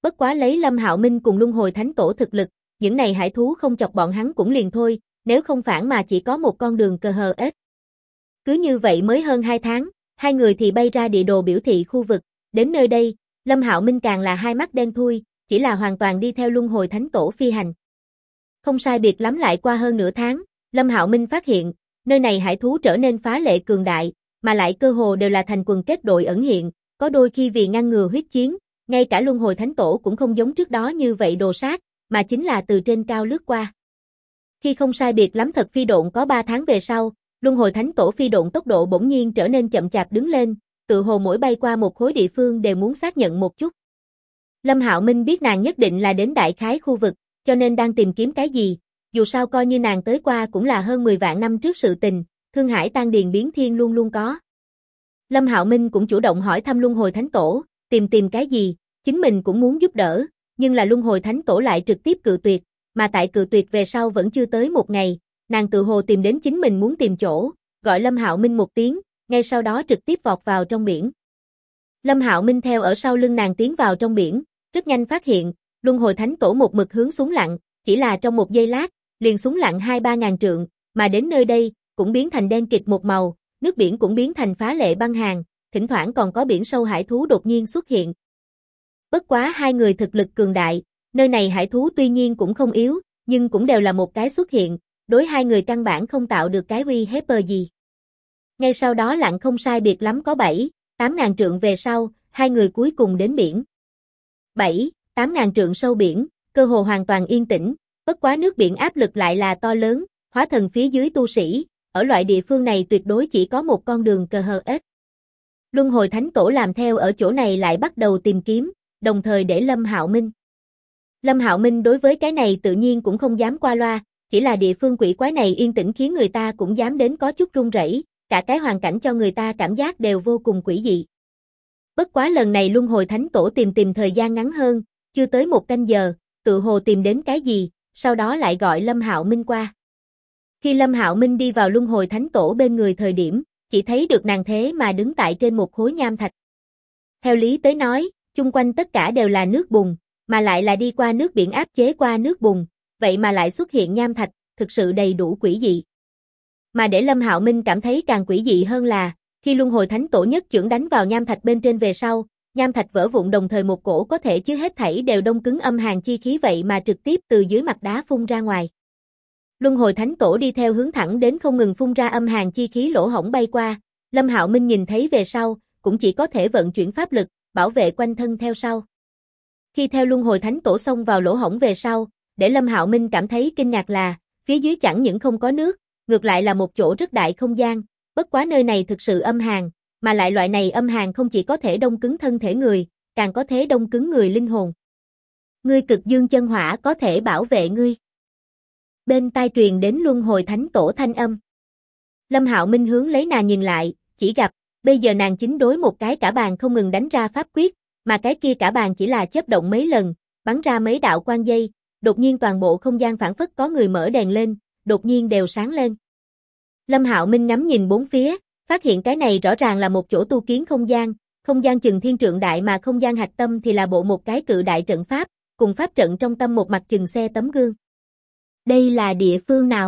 Bất quá lấy Lâm Hạo Minh cùng Luân Hồi Thánh Tổ thực lực, những này hải thú không chọc bọn hắn cũng liền thôi, nếu không phản mà chỉ có một con đường cờ hờ ếch. Cứ như vậy mới hơn 2 tháng, hai người thì bay ra địa đồ biểu thị khu vực, đến nơi đây, Lâm Hạo Minh càng là hai mắt đen thui, chỉ là hoàn toàn đi theo Luân Hồi Thánh Tổ phi hành. Không sai biệt lắm lại qua hơn nửa tháng, Lâm Hạo Minh phát hiện, nơi này hải thú trở nên phá lệ cường đại, mà lại cơ hồ đều là thành quần kết đội ẩn hiện, có đôi khi vì ngăn ngừa huyết chiến, ngay cả Luân Hồi Thánh Tổ cũng không giống trước đó như vậy đồ sát, mà chính là từ trên cao lướt qua. Khi không sai biệt lắm thật phi độn có 3 tháng về sau, Luân Hồi Thánh Tổ phi độn tốc độ bỗng nhiên trở nên chậm chạp đứng lên, tự hồ mỗi bay qua một khối địa phương đều muốn xác nhận một chút. Lâm Hạo Minh biết nàng nhất định là đến đại khái khu vực, cho nên đang tìm kiếm cái gì, dù sao coi như nàng tới qua cũng là hơn 10 vạn năm trước sự tình, Thương Hải Tan Điền biến thiên luôn luôn có. Lâm Hạo Minh cũng chủ động hỏi thăm Luân Hồi Thánh Tổ, tìm cái gì, chính mình cũng muốn giúp đỡ, nhưng là Luân Hồi Thánh Tổ lại trực tiếp cự tuyệt, mà tại cự tuyệt về sau vẫn chưa tới một ngày, nàng tự hồ tìm đến chính mình muốn tìm chỗ, gọi Lâm Hạo Minh một tiếng, ngay sau đó trực tiếp vọt vào trong biển. Lâm Hạo Minh theo ở sau lưng nàng tiến vào trong biển, rất nhanh phát hiện, Luân Hồi Thánh Tổ một mực hướng xuống lặn, chỉ là trong một giây lát, liền xuống lặn 2-3 ngàn trượng, mà đến nơi đây, cũng biến thành đen kịt một màu, nước biển cũng biến thành phá lệ băng hàn, thỉnh thoảng còn có biển sâu hải thú đột nhiên xuất hiện. Bất quá hai người thực lực cường đại, nơi này hải thú tuy nhiên cũng không yếu, nhưng cũng đều là một cái xuất hiện, đối hai người căn bản không tạo được cái uy hiếp gì. Ngay sau đó lặn không sai biệt lắm có 7-8 ngàn trượng về sau, hai người cuối cùng đến biển. 7-8 ngàn trượng sâu biển, cơ hồ hoàn toàn yên tĩnh, bất quá nước biển áp lực lại là to lớn, hóa thần phía dưới tu sĩ, ở loại địa phương này tuyệt đối chỉ có một con đường cờ hờ ếch. Luân Hồi Thánh Tổ làm theo ở chỗ này lại bắt đầu tìm kiếm, đồng thời để Lâm Hạo Minh. Lâm Hạo Minh đối với cái này tự nhiên cũng không dám qua loa, chỉ là địa phương quỷ quái này yên tĩnh khiến người ta cũng dám đến có chút run rẩy, cả cái hoàn cảnh cho người ta cảm giác đều vô cùng quỷ dị. Bất quá lần này Luân Hồi Thánh Tổ tìm thời gian ngắn hơn, chưa tới 1 canh giờ, tự hồ tìm đến cái gì, sau đó lại gọi Lâm Hạo Minh qua. Khi Lâm Hạo Minh đi vào Luân Hồi Thánh Tổ bên người thời điểm, chỉ thấy được nàng thế mà đứng tại trên một khối nham thạch. Theo lý tới nói, chung quanh tất cả đều là nước bùn, mà lại là đi qua nước biển áp chế qua nước bùn, vậy mà lại xuất hiện nham thạch, thực sự đầy đủ quỷ dị. Mà để Lâm Hạo Minh cảm thấy càng quỷ dị hơn là, khi Luân Hồi Thánh Tổ nhất chưởng đánh vào nham thạch bên trên về sau, nham thạch vỡ vụn đồng thời một cổ có thể chứa hết thảy đều đông cứng âm hàn chi khí vậy mà trực tiếp từ dưới mặt đá phun ra ngoài. Luân Hồi Thánh Tổ đi theo hướng thẳng đến không ngừng phun ra âm hàn chi khí lỗ hổng bay qua, Lâm Hạo Minh nhìn thấy về sau, cũng chỉ có thể vận chuyển pháp lực, bảo vệ quanh thân theo sau. Khi theo Luân Hồi Thánh Tổ xông vào lỗ hổng về sau, để Lâm Hạo Minh cảm thấy kinh ngạc là, phía dưới chẳng những không có nước, ngược lại là một chỗ rất đại không gian, bất quá nơi này thực sự âm hàn, mà lại loại này âm hàn không chỉ có thể đông cứng thân thể người, càng có thể đông cứng người linh hồn. Ngươi Cực Dương Chân Hỏa có thể bảo vệ ngươi. Bên tai truyền đến Luân Hồi Thánh Tổ thanh âm. Lâm Hạo Minh hướng lấy nàng nhìn lại, chỉ gặp, bây giờ nàng chính đối một cái cả bàn không ngừng đánh ra pháp quyết, mà cái kia cả bàn chỉ là chớp động mấy lần, bắn ra mấy đạo quang dây, đột nhiên toàn bộ không gian phảng phất có người mở đèn lên, đột nhiên đều sáng lên. Lâm Hạo Minh ngắm nhìn bốn phía, phát hiện cái này rõ ràng là một chỗ tu kiến không gian chừng thiên trượng đại mà không gian hạch tâm thì là bộ một cái cự đại trận pháp, cùng pháp trận trong tâm một mặt chừng xe tấm gương. Đây là địa phương nào?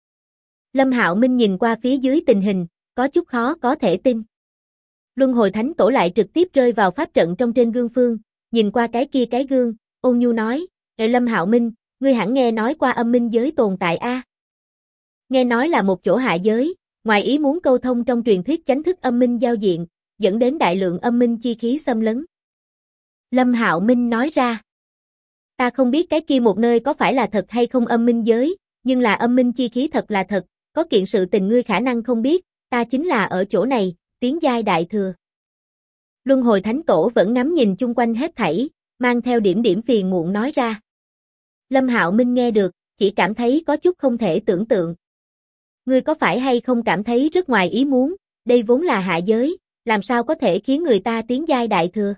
Lâm Hạo Minh nhìn qua phía dưới tình hình, có chút khó có thể tin. Luân Hồi Thánh Tổ lại trực tiếp rơi vào pháp trận trong trên gương phương, nhìn qua cái kia cái gương, ôn nhu nói, Lâm Hạo Minh, ngươi hẳn nghe nói qua âm minh giới tồn tại a? Nghe nói là một chỗ hạ giới, ngoài ý muốn câu thông trong truyền thuyết chánh thức âm minh giao diện, dẫn đến đại lượng âm minh chi khí xâm lấn. Lâm Hạo Minh nói ra, ta không biết cái kia một nơi có phải là thật hay không âm minh giới, nhưng là âm minh chi khí thật là thật, có kiện sự tình ngươi khả năng không biết, ta chính là ở chỗ này, tiến giai đại thừa. Luân Hồi Thánh Tổ vẫn ngắm nhìn chung quanh hết thảy, mang theo điểm điểm phiền muộn nói ra. Lâm Hạo Minh nghe được, chỉ cảm thấy có chút không thể tưởng tượng. Ngươi có phải hay không cảm thấy rất ngoài ý muốn, đây vốn là hạ giới, làm sao có thể khiến người ta tiến giai đại thừa?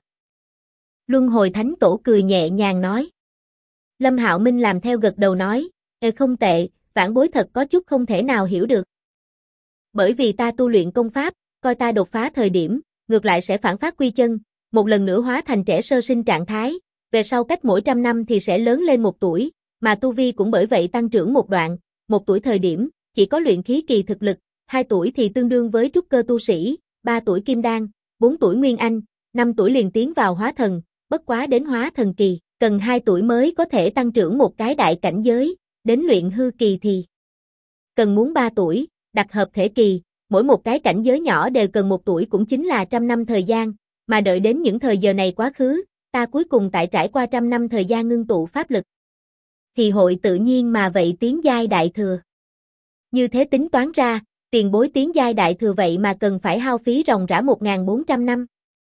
Luân Hồi Thánh Tổ cười nhẹ nhàng nói. Lâm Hạo Minh làm theo gật đầu nói, không tệ, vãn bối thật có chút không thể nào hiểu được. Bởi vì ta tu luyện công pháp, coi ta đột phá thời điểm, ngược lại sẽ phản phát quy chân, một lần nữa hóa thành trẻ sơ sinh trạng thái, về sau cách mỗi 100 năm thì sẽ lớn lên 1 tuổi, mà tu vi cũng bởi vậy tăng trưởng một đoạn, 1 tuổi thời điểm, chỉ có luyện khí kỳ thực lực, 2 tuổi thì tương đương với trúc cơ tu sĩ, 3 tuổi kim đan, 4 tuổi nguyên anh, 5 tuổi liền tiến vào hóa thần, bất quá đến hóa thần kỳ, cần 2 tuổi mới có thể tăng trưởng một cái đại cảnh giới, đến luyện hư kỳ thì cần muốn 3 tuổi, đặt hợp thể kỳ, mỗi một cái cảnh giới nhỏ đều cần 1 tuổi cũng chính là 100 năm thời gian, mà đợi đến những thời giờ này quá khứ, ta cuối cùng tại trải qua 100 năm thời gian ngưng tụ pháp lực, thì hội tự nhiên mà vậy tiến giai đại thừa. Như thế tính toán ra, tiền bối tiến giai đại thừa vậy mà cần phải hao phí ròng rã 1.400 năm.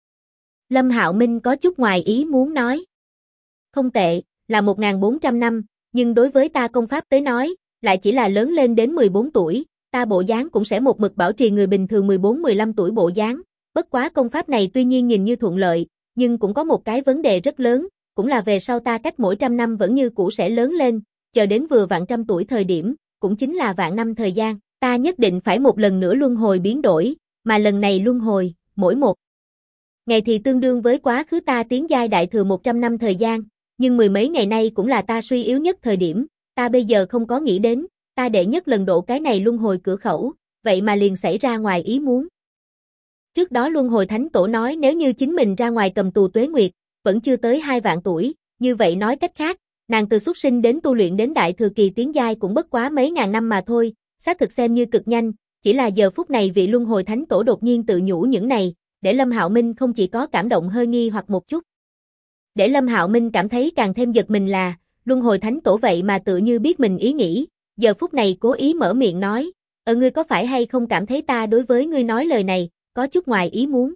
Lâm Hạo Minh có chút ngoài ý muốn nói. Không tệ, là 1.400 năm, nhưng đối với ta công pháp tới nói, lại chỉ là lớn lên đến 14 tuổi, ta bộ dáng cũng sẽ một mực bảo trì người bình thường 14-15 tuổi bộ dáng, bất quá công pháp này tuy nhiên nhìn như thuận lợi, nhưng cũng có một cái vấn đề rất lớn, cũng là về sau ta cách mỗi 100 năm vẫn như cũ sẽ lớn lên, chờ đến vừa vặn 100 tuổi thời điểm, cũng chính là vạn năm thời gian, ta nhất định phải một lần nữa luân hồi biến đổi, mà lần này luân hồi, mỗi một ngày thì tương đương với quá khứ ta tiến giai đại thừa 100 năm thời gian, nhưng mười mấy ngày nay cũng là ta suy yếu nhất thời điểm, ta bây giờ không có nghĩ đến, ta đệ nhất lần độ cái này luân hồi cửa khẩu, vậy mà liền xảy ra ngoài ý muốn. Trước đó luân hồi thánh tổ nói nếu như chính mình ra ngoài cầm tù tuế nguyệt, vẫn chưa tới 2 vạn tuổi, như vậy nói cách khác, nàng từ xuất sinh đến tu luyện đến đại thừa kỳ tiến giai cũng bất quá mấy ngàn năm mà thôi, xác thực xem như cực nhanh, chỉ là giờ phút này vị luân hồi thánh tổ đột nhiên tự nhủ những này, để Lâm Hạo Minh không chỉ có cảm động hơi nghi hoặc một chút. Để Lâm Hạo Minh cảm thấy càng thêm giật mình là, luân hồi thánh tổ vậy mà tự như biết mình ý nghĩ, giờ phút này cố ý mở miệng nói, ngươi có phải hay không cảm thấy ta đối với ngươi nói lời này, có chút ngoài ý muốn.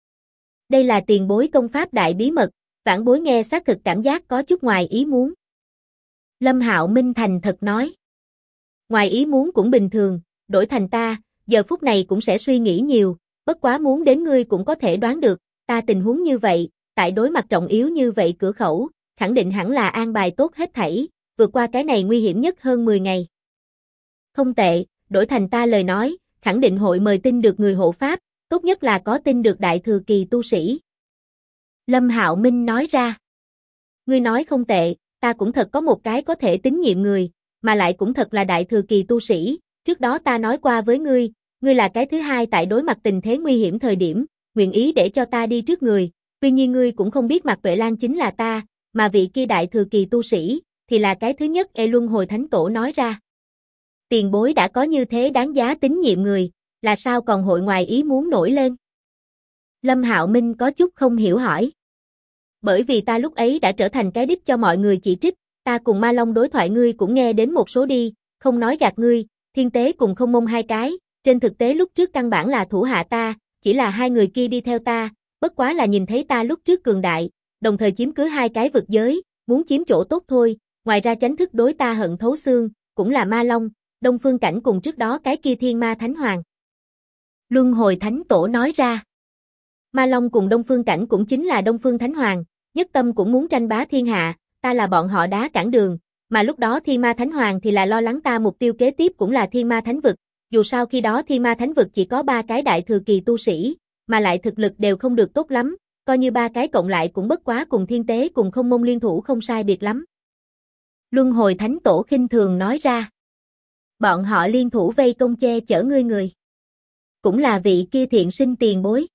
Đây là tiền bối công pháp đại bí mật, vãn bối nghe xác thực cảm giác có chút ngoài ý muốn. Lâm Hạo Minh thành thật nói. Ngoài ý muốn cũng bình thường, đổi thành ta, giờ phút này cũng sẽ suy nghĩ nhiều, bất quá muốn đến ngươi cũng có thể đoán được, ta tình huống như vậy, tại đối mặt trọng yếu như vậy cửa khẩu, khẳng định hẳn là an bài tốt hết thảy, vượt qua cái này nguy hiểm nhất hơn 10 ngày. Không tệ, đổi thành ta lời nói, khẳng định hội mời tin được người hộ pháp, tốt nhất là có tin được đại thừa kỳ tu sĩ. Lâm Hạo Minh nói ra. Ngươi nói không tệ, ta cũng thật có một cái có thể tín nhiệm người, mà lại cũng thật là đại thừa kỳ tu sĩ, trước đó ta nói qua với ngươi, ngươi là cái thứ hai tại đối mặt tình thế nguy hiểm thời điểm, nguyện ý để cho ta đi trước người, tuy nhiên ngươi cũng không biết Mạc Tuệ Lan chính là ta, mà vị kia đại thừa kỳ tu sĩ, thì là cái thứ nhất. Luân hồi thánh tổ nói ra. Tiền bối đã có như thế đáng giá tín nhiệm người, là sao còn hội ngoài ý muốn nổi lên? Lâm Hạo Minh có chút không hiểu hỏi. Bởi vì ta lúc ấy đã trở thành cái đích cho mọi người chỉ trích, ta cùng Ma Long đối thoại ngươi cũng nghe đến một số đi, không nói gạt ngươi, Thiên Tế cùng Không Mông hai cái, trên thực tế lúc trước căn bản là thủ hạ ta, chỉ là hai người kia đi theo ta, bất quá là nhìn thấy ta lúc trước cường đại, đồng thời chiếm cứ 2 cái vực giới, muốn chiếm chỗ tốt thôi, ngoài ra tránh thức đối ta hận thấu xương, cũng là Ma Long, Đông Phương Cảnh cùng trước đó cái kia Thiên Ma Thánh Hoàng. Luân hồi thánh tổ nói ra. Ma Long cùng Đông Phương Cảnh cũng chính là Đông Phương Thánh Hoàng, nhất tâm cũng muốn tranh bá thiên hạ, ta là bọn họ đá cản đường, mà lúc đó Thiên Ma Thánh Hoàng thì là lo lắng ta mục tiêu kế tiếp cũng là Thiên Ma Thánh Vực, dù sao khi đó Thiên Ma Thánh Vực chỉ có 3 cái đại thừa kỳ tu sĩ, mà lại thực lực đều không được tốt lắm, coi như 3 cái cộng lại cũng bất quá cùng Thiên Tế cùng Không Mông liên thủ không sai biệt lắm. Luân hồi thánh tổ khinh thường nói ra. Bọn họ liên thủ vây công che chở ngươi người. Cũng là vị kia thiện sinh tiền bối.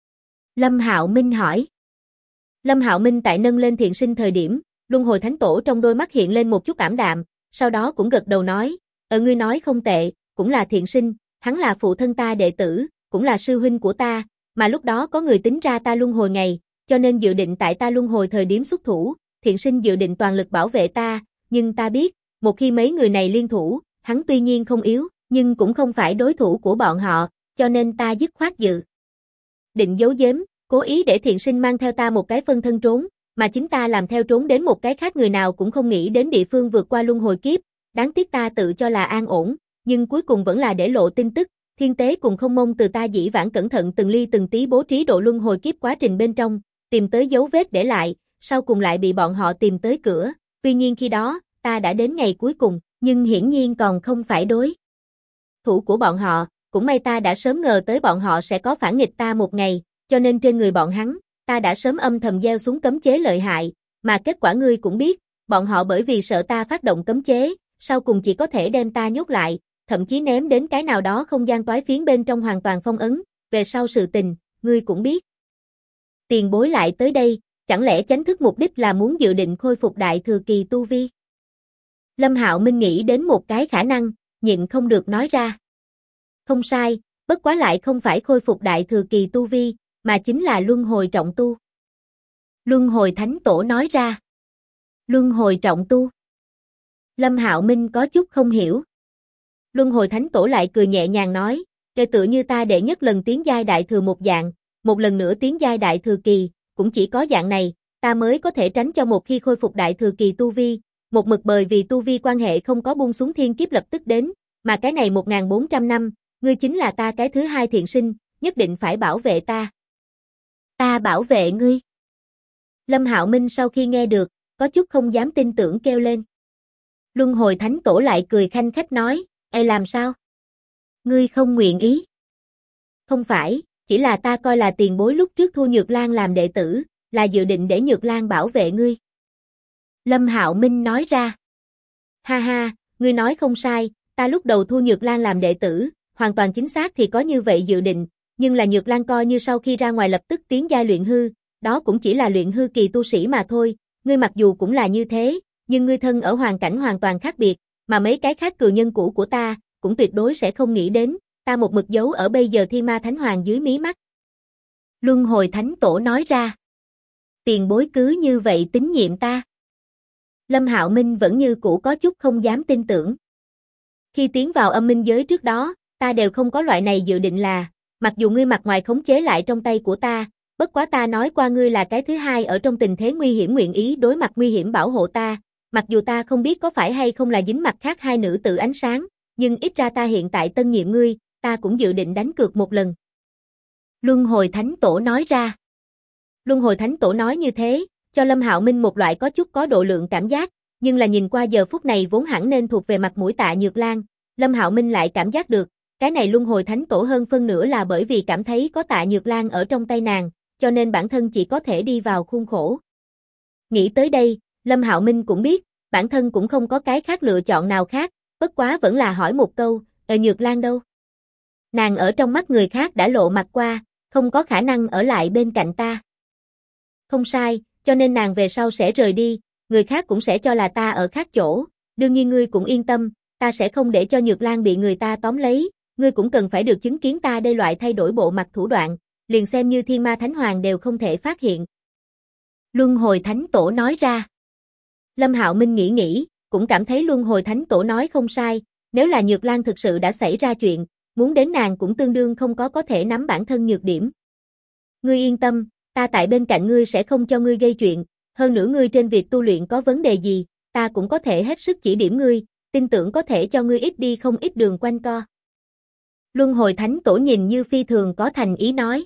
Lâm Hạo Minh hỏi. Lâm Hạo Minh tại nâng lên thiện sinh thời điểm, luân hồi thánh tổ trong đôi mắt hiện lên một chút ảm đạm, sau đó cũng gật đầu nói, ngươi nói không tệ, cũng là thiện sinh, hắn là phụ thân ta đệ tử, cũng là sư huynh của ta, mà lúc đó có người tính ra ta luân hồi ngày, cho nên dự định tại ta luân hồi thời điểm xuất thủ, thiện sinh dự định toàn lực bảo vệ ta, nhưng ta biết, một khi mấy người này liên thủ, hắn tuy nhiên không yếu, nhưng cũng không phải đối thủ của bọn họ, cho nên ta dứt khoát dự định giấu giếm, cố ý để thiện sinh mang theo ta một cái phân thân trốn, mà chính ta làm theo trốn đến một cái khác người nào cũng không nghĩ đến địa phương vượt qua luân hồi kiếp, đáng tiếc ta tự cho là an ổn, nhưng cuối cùng vẫn là để lộ tin tức, Thiên Tế cùng Không Mông từ ta dĩ vãng cẩn thận từng ly từng tí bố trí độ luân hồi kiếp quá trình bên trong, tìm tới dấu vết để lại, sau cùng lại bị bọn họ tìm tới cửa, tuy nhiên khi đó, ta đã đến ngày cuối cùng, nhưng hiển nhiên còn không phải đối thủ của bọn họ, cũng may ta đã sớm ngờ tới bọn họ sẽ có phản nghịch ta một ngày, cho nên trên người bọn hắn, ta đã sớm âm thầm gieo xuống cấm chế lợi hại, mà kết quả ngươi cũng biết, bọn họ bởi vì sợ ta phát động cấm chế, sau cùng chỉ có thể đem ta nhốt lại, thậm chí ném đến cái nào đó không gian toái phiến bên trong hoàn toàn phong ấn, về sau sự tình, ngươi cũng biết. Tiền bối lại tới đây, chẳng lẽ chánh thức mục đích là muốn dự định khôi phục đại thừa kỳ tu vi? Lâm Hạo Minh nghĩ đến một cái khả năng, nhịn không được nói ra. Không sai, bất quá lại không phải khôi phục đại thừa kỳ tu vi, mà chính là luân hồi trọng tu. Luân hồi thánh tổ nói ra. Luân hồi trọng tu. Lâm Hạo Minh có chút không hiểu. Luân hồi thánh tổ lại cười nhẹ nhàng nói, kể tựa như ta đệ nhất lần tiến giai đại thừa một dạng, một lần nữa tiến giai đại thừa kỳ, cũng chỉ có dạng này, ta mới có thể tránh cho một khi khôi phục đại thừa kỳ tu vi, một mực bởi vì tu vi quan hệ không có buông xuống thiên kiếp lập tức đến, mà cái này 1400 năm, ngươi chính là ta cái thứ hai thiện sinh, nhất định phải bảo vệ ta. Ta bảo vệ ngươi. Lâm Hạo Minh sau khi nghe được, có chút không dám tin tưởng kêu lên. Luân hồi thánh tổ lại cười khanh khách nói, ê làm sao? Ngươi không nguyện ý. Không phải, chỉ là ta coi là tiền bối lúc trước thu Nhược Lan làm đệ tử, là dự định để Nhược Lan bảo vệ ngươi. Lâm Hạo Minh nói ra. Ha ha, ngươi nói không sai, ta lúc đầu thu Nhược Lan làm đệ tử, hoàn toàn chính xác thì có như vậy dự định, nhưng là Nhược Lan coi như sau khi ra ngoài lập tức tiến giai luyện hư, đó cũng chỉ là luyện hư kỳ tu sĩ mà thôi, ngươi mặc dù cũng là như thế, nhưng ngươi thân ở hoàn cảnh hoàn toàn khác biệt, mà mấy cái khác cừu nhân cũ của ta, cũng tuyệt đối sẽ không nghĩ đến, ta một mực giấu ở bây giờ Thi Ma Thánh Hoàng dưới mí mắt. Luân hồi thánh tổ nói ra. Tiền bối cứ như vậy tín nhiệm ta. Lâm Hạo Minh vẫn như cũ có chút không dám tin tưởng. Khi tiến vào âm minh giới trước đó, ta đều không có loại này dự định là, mặc dù ngươi mặt ngoài khống chế lại trong tay của ta, bất quá ta nói qua ngươi là cái thứ hai ở trong tình thế nguy hiểm nguyện ý đối mặt nguy hiểm bảo hộ ta, mặc dù ta không biết có phải hay không là dính mặt khác hai nữ tử ánh sáng, nhưng ít ra ta hiện tại tân nhiệm ngươi, ta cũng dự định đánh cược một lần. Luân hồi thánh tổ nói ra. Luân hồi thánh tổ nói như thế, cho Lâm Hạo Minh một loại có chút có độ lượng cảm giác, nhưng là nhìn qua giờ phút này vốn hẳn nên thuộc về mặt mũi Tạ Nhược Lan, Lâm Hạo Minh lại cảm giác được, cái này luân hồi thánh tổ hơn phân nửa là bởi vì cảm thấy có Tạ Nhược Lan ở trong tay nàng, cho nên bản thân chỉ có thể đi vào khuôn khổ. Nghĩ tới đây, Lâm Hạo Minh cũng biết, bản thân cũng không có cái khác lựa chọn nào khác, bất quá vẫn là hỏi một câu, Nhược Lan đâu? Nàng ở trong mắt người khác đã lộ mặt qua, không có khả năng ở lại bên cạnh ta. Không sai, cho nên nàng về sau sẽ rời đi, người khác cũng sẽ cho là ta ở khác chỗ, đương nhiên ngươi cũng yên tâm, ta sẽ không để cho Nhược Lan bị người ta tóm lấy, ngươi cũng cần phải được chứng kiến ta đây loại thay đổi bộ mặt thủ đoạn, liền xem như Thiên Ma Thánh Hoàng đều không thể phát hiện. Luân hồi thánh tổ nói ra. Lâm Hạo Minh nghĩ, cũng cảm thấy luân hồi thánh tổ nói không sai, nếu là Nhược Lan thực sự đã xảy ra chuyện, muốn đến nàng cũng tương đương không có thể nắm bản thân nhược điểm. Ngươi yên tâm, ta tại bên cạnh ngươi sẽ không cho ngươi gây chuyện, hơn nữa ngươi trên việc tu luyện có vấn đề gì, ta cũng có thể hết sức chỉ điểm ngươi, tin tưởng có thể cho ngươi ít đi không ít đường quanh co. Luân hồi thánh tổ nhìn như phi thường có thành ý nói.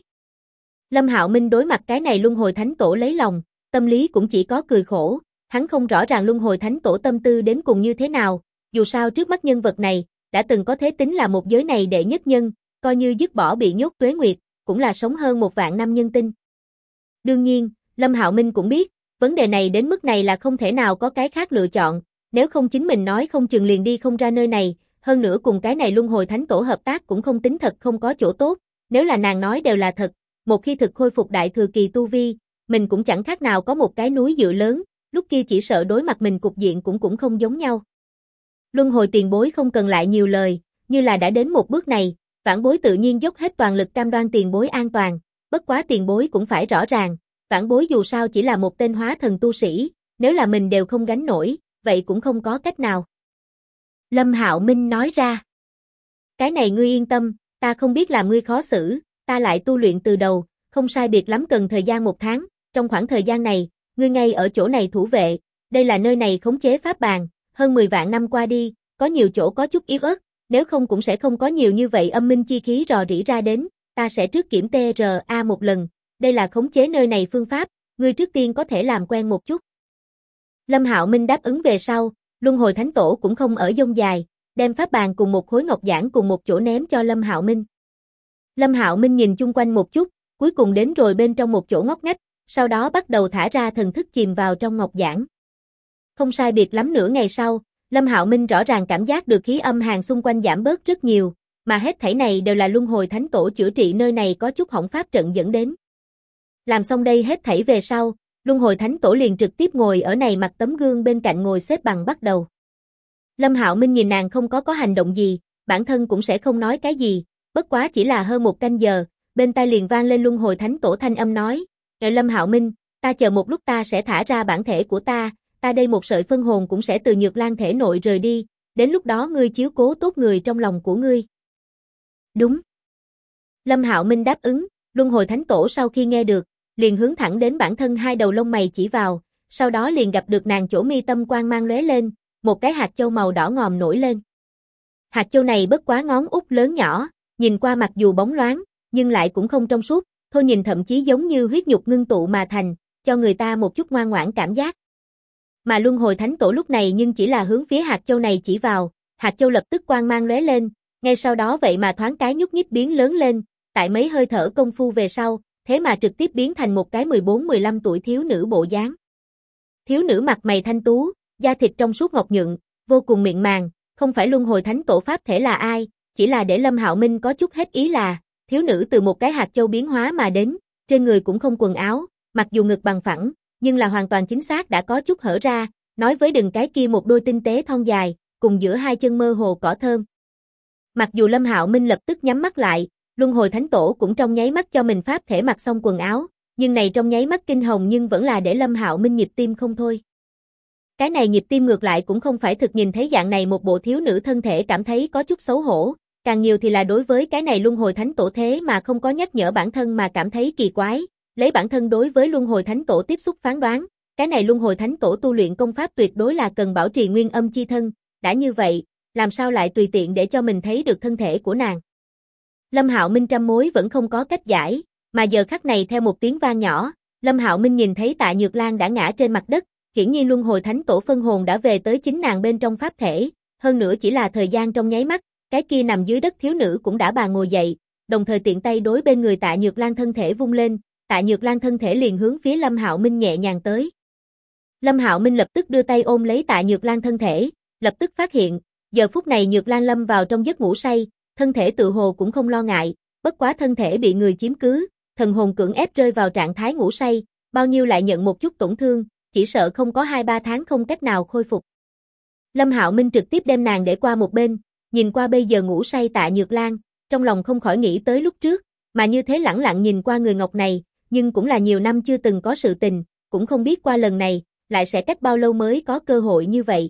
Lâm Hạo Minh đối mặt cái này luân hồi thánh tổ lấy lòng, tâm lý cũng chỉ có cười khổ, hắn không rõ ràng luân hồi thánh tổ tâm tư đến cùng như thế nào, dù sao trước mắt nhân vật này, đã từng có thế tính là một giới này đệ nhất nhân, coi như dứt bỏ bị nhốt tuế nguyệt, cũng là sống hơn 1.000 năm nhân tinh. Đương nhiên, Lâm Hạo Minh cũng biết, vấn đề này đến mức này là không thể nào có cái khác lựa chọn, nếu không chính mình nói không chừng liền đi không ra nơi này, hơn nữa cùng cái này luân hồi thánh tổ hợp tác cũng không tính thật không có chỗ tốt, nếu là nàng nói đều là thật, một khi thực khôi phục đại thừa kỳ tu vi, mình cũng chẳng khác nào có một cái núi dựa lớn, lúc kia chỉ sợ đối mặt mình cục diện cũng không giống nhau. Luân hồi tiền bối không cần lại nhiều lời, như là đã đến một bước này, vãn bối tự nhiên dốc hết toàn lực cam đoan tiền bối an toàn, bất quá tiền bối cũng phải rõ ràng, vãn bối dù sao chỉ là một tên hóa thần tu sĩ, nếu là mình đều không gánh nổi, vậy cũng không có cách nào. Lâm Hạo Minh nói ra, cái này ngươi yên tâm, ta không biết làm ngươi khó xử, ta lại tu luyện từ đầu, không sai biệt lắm cần thời gian 1 tháng, trong khoảng thời gian này, ngươi ngay ở chỗ này thủ vệ, đây là nơi này khống chế pháp bàn, hơn 10 vạn năm qua đi, có nhiều chỗ có chút yếu ớt, nếu không cũng sẽ không có nhiều như vậy âm minh chi khí rò rỉ ra đến, ta sẽ trước kiểm TRA một lần, đây là khống chế nơi này phương pháp, ngươi trước tiên có thể làm quen một chút. Lâm Hạo Minh đáp ứng về sau, luân hồi thánh tổ cũng không ở dông dài, đem pháp bàn cùng một khối ngọc giản cùng một chỗ ném cho Lâm Hạo Minh. Lâm Hạo Minh nhìn chung quanh một chút, cuối cùng đến rồi bên trong một chỗ ngóc ngách, sau đó bắt đầu thả ra thần thức chìm vào trong ngọc giản. Không sai biệt lắm nửa ngày sau, Lâm Hạo Minh rõ ràng cảm giác được khí âm hàn xung quanh giảm bớt rất nhiều, mà hết thảy này đều là Luân Hồi Thánh Tổ chữa trị nơi này có chút hỏng pháp trận dẫn đến. Làm xong đây hết thảy về sau, Luân Hồi Thánh Tổ liền trực tiếp ngồi ở này mặt tấm gương bên cạnh ngồi xếp bằng bắt đầu. Lâm Hạo Minh nhìn nàng không có hành động gì, bản thân cũng sẽ không nói cái gì, bất quá chỉ là hơn một canh giờ, bên tai liền vang lên Luân Hồi Thánh Tổ thanh âm nói, Lâm Hạo Minh, ta chờ một lúc ta sẽ thả ra bản thể của ta đây một sợi phân hồn cũng sẽ từ Nhược Lan thể nội rời đi, đến lúc đó ngươi chiếu cố tốt người trong lòng của ngươi. Đúng. Lâm Hạo Minh đáp ứng, Luân Hồi Thánh Tổ sau khi nghe được, liền hướng thẳng đến bản thân hai đầu lông mày chỉ vào, sau đó liền gặp được nàng chỗ mi tâm quang mang lóe lên, một cái hạt châu màu đỏ ngòm nổi lên. Hạt châu này bất quá ngón út lớn nhỏ, nhìn qua mặc dù bóng loáng, nhưng lại cũng không trong suốt, thôi nhìn thậm chí giống như huyết nhục ngưng tụ mà thành, cho người ta một chút ngoan ngoãn cảm giác. Mà Luân Hồi Thánh Tổ lúc này nhưng chỉ là hướng phía hạt châu này chỉ vào, hạt châu lập tức quang mang lóe lên, ngay sau đó vậy mà thoáng cái nhúc nhích biến lớn lên, tại mấy hơi thở công phu về sau, thế mà trực tiếp biến thành một cái 14-15 tuổi thiếu nữ bộ dáng. Thiếu nữ mặt mày thanh tú, da thịt trong suốt ngọc nhuận, vô cùng mịn màng, không phải Luân Hồi Thánh Tổ pháp thể là ai, chỉ là để Lâm Hạo Minh có chút hết ý là, thiếu nữ từ một cái hạt châu biến hóa mà đến, trên người cũng không quần áo, mặc dù ngực bằng phẳng, nhưng là hoàn toàn chính xác đã có chút hở ra, nói với đừng cái kia một đôi tinh tế thon dài, cùng giữa hai chân mơ hồ cỏ thơm. Mặc dù Lâm Hạo Minh lập tức nhắm mắt lại, Luân Hồi Thánh Tổ cũng trong nháy mắt cho mình pháp thể mặc xong quần áo, nhưng này trong nháy mắt kinh hồng nhưng vẫn là để Lâm Hạo Minh nhịp tim không thôi. Cái này nhịp tim ngược lại cũng không phải thực nhìn thấy dạng này một bộ thiếu nữ thân thể cảm thấy có chút xấu hổ, càng nhiều thì là đối với cái này Luân Hồi Thánh Tổ thế mà không có nhắc nhở bản thân mà cảm thấy kỳ quái, lấy bản thân đối với Luân Hồi Thánh Tổ tiếp xúc phán đoán, cái này Luân Hồi Thánh Tổ tu luyện công pháp tuyệt đối là cần bảo trì nguyên âm chi thân, đã như vậy, làm sao lại tùy tiện để cho mình thấy được thân thể của nàng. Lâm Hạo Minh trăm mối vẫn không có cách giải, mà giờ khắc này theo một tiếng vang nhỏ, Lâm Hạo Minh nhìn thấy Tạ Nhược Lan đã ngã trên mặt đất, hiển nhiên Luân Hồi Thánh Tổ phân hồn đã về tới chính nàng bên trong pháp thể, hơn nữa chỉ là thời gian trong nháy mắt, cái kia nằm dưới đất thiếu nữ cũng đã ngồi dậy, đồng thời tiện tay đối bên người Tạ Nhược Lan thân thể vung lên, Tạ Nhược Lan thân thể liền hướng phía Lâm Hạo Minh nhẹ nhàng tới. Lâm Hạo Minh lập tức đưa tay ôm lấy Tạ Nhược Lan thân thể, lập tức phát hiện, giờ phút này Nhược Lan lâm vào trong giấc ngủ say, thân thể tự hồ cũng không lo ngại, bất quá thân thể bị người chiếm cứ, thần hồn cưỡng ép rơi vào trạng thái ngủ say, bao nhiêu lại nhận một chút tổn thương, chỉ sợ không có 2-3 tháng không cách nào khôi phục. Lâm Hạo Minh trực tiếp đem nàng để qua một bên, nhìn qua bây giờ ngủ say Tạ Nhược Lan, trong lòng không khỏi nghĩ tới lúc trước, mà như thế lẳng lặng nhìn qua người ngọc này, nhưng cũng là nhiều năm chưa từng có sự tình, cũng không biết qua lần này, lại sẽ cách bao lâu mới có cơ hội như vậy.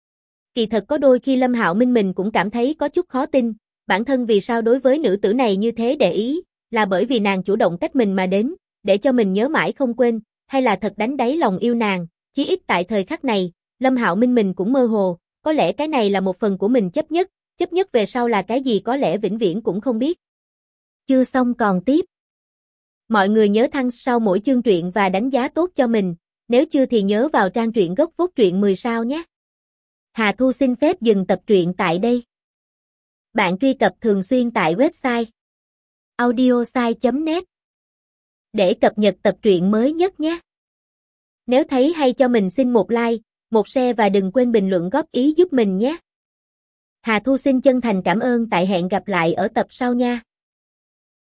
Kỳ thật có đôi khi Lâm Hạo Minh mình cũng cảm thấy có chút khó tin, bản thân vì sao đối với nữ tử này như thế để ý, là bởi vì nàng chủ động cách mình mà đến, để cho mình nhớ mãi không quên, hay là thật đánh đáy lòng yêu nàng, chí ít tại thời khắc này, Lâm Hạo Minh mình cũng mơ hồ, có lẽ cái này là một phần của mình chấp nhất về sau là cái gì có lẽ vĩnh viễn cũng không biết. Chưa xong còn tiếp. Mọi người nhớ thăng sau mỗi chương truyện và đánh giá tốt cho mình, nếu chưa thì nhớ vào trang truyện gốc Vốt Truyện 10 sao nhé. Hà Thu xin phép dừng tập truyện tại đây. Bạn truy cập thường xuyên tại website audiosai.net để cập nhật tập truyện mới nhất nhé. Nếu thấy hay cho mình xin một like, một share và đừng quên bình luận góp ý giúp mình nhé. Hà Thu xin chân thành cảm ơn, tại hẹn gặp lại ở tập sau nha.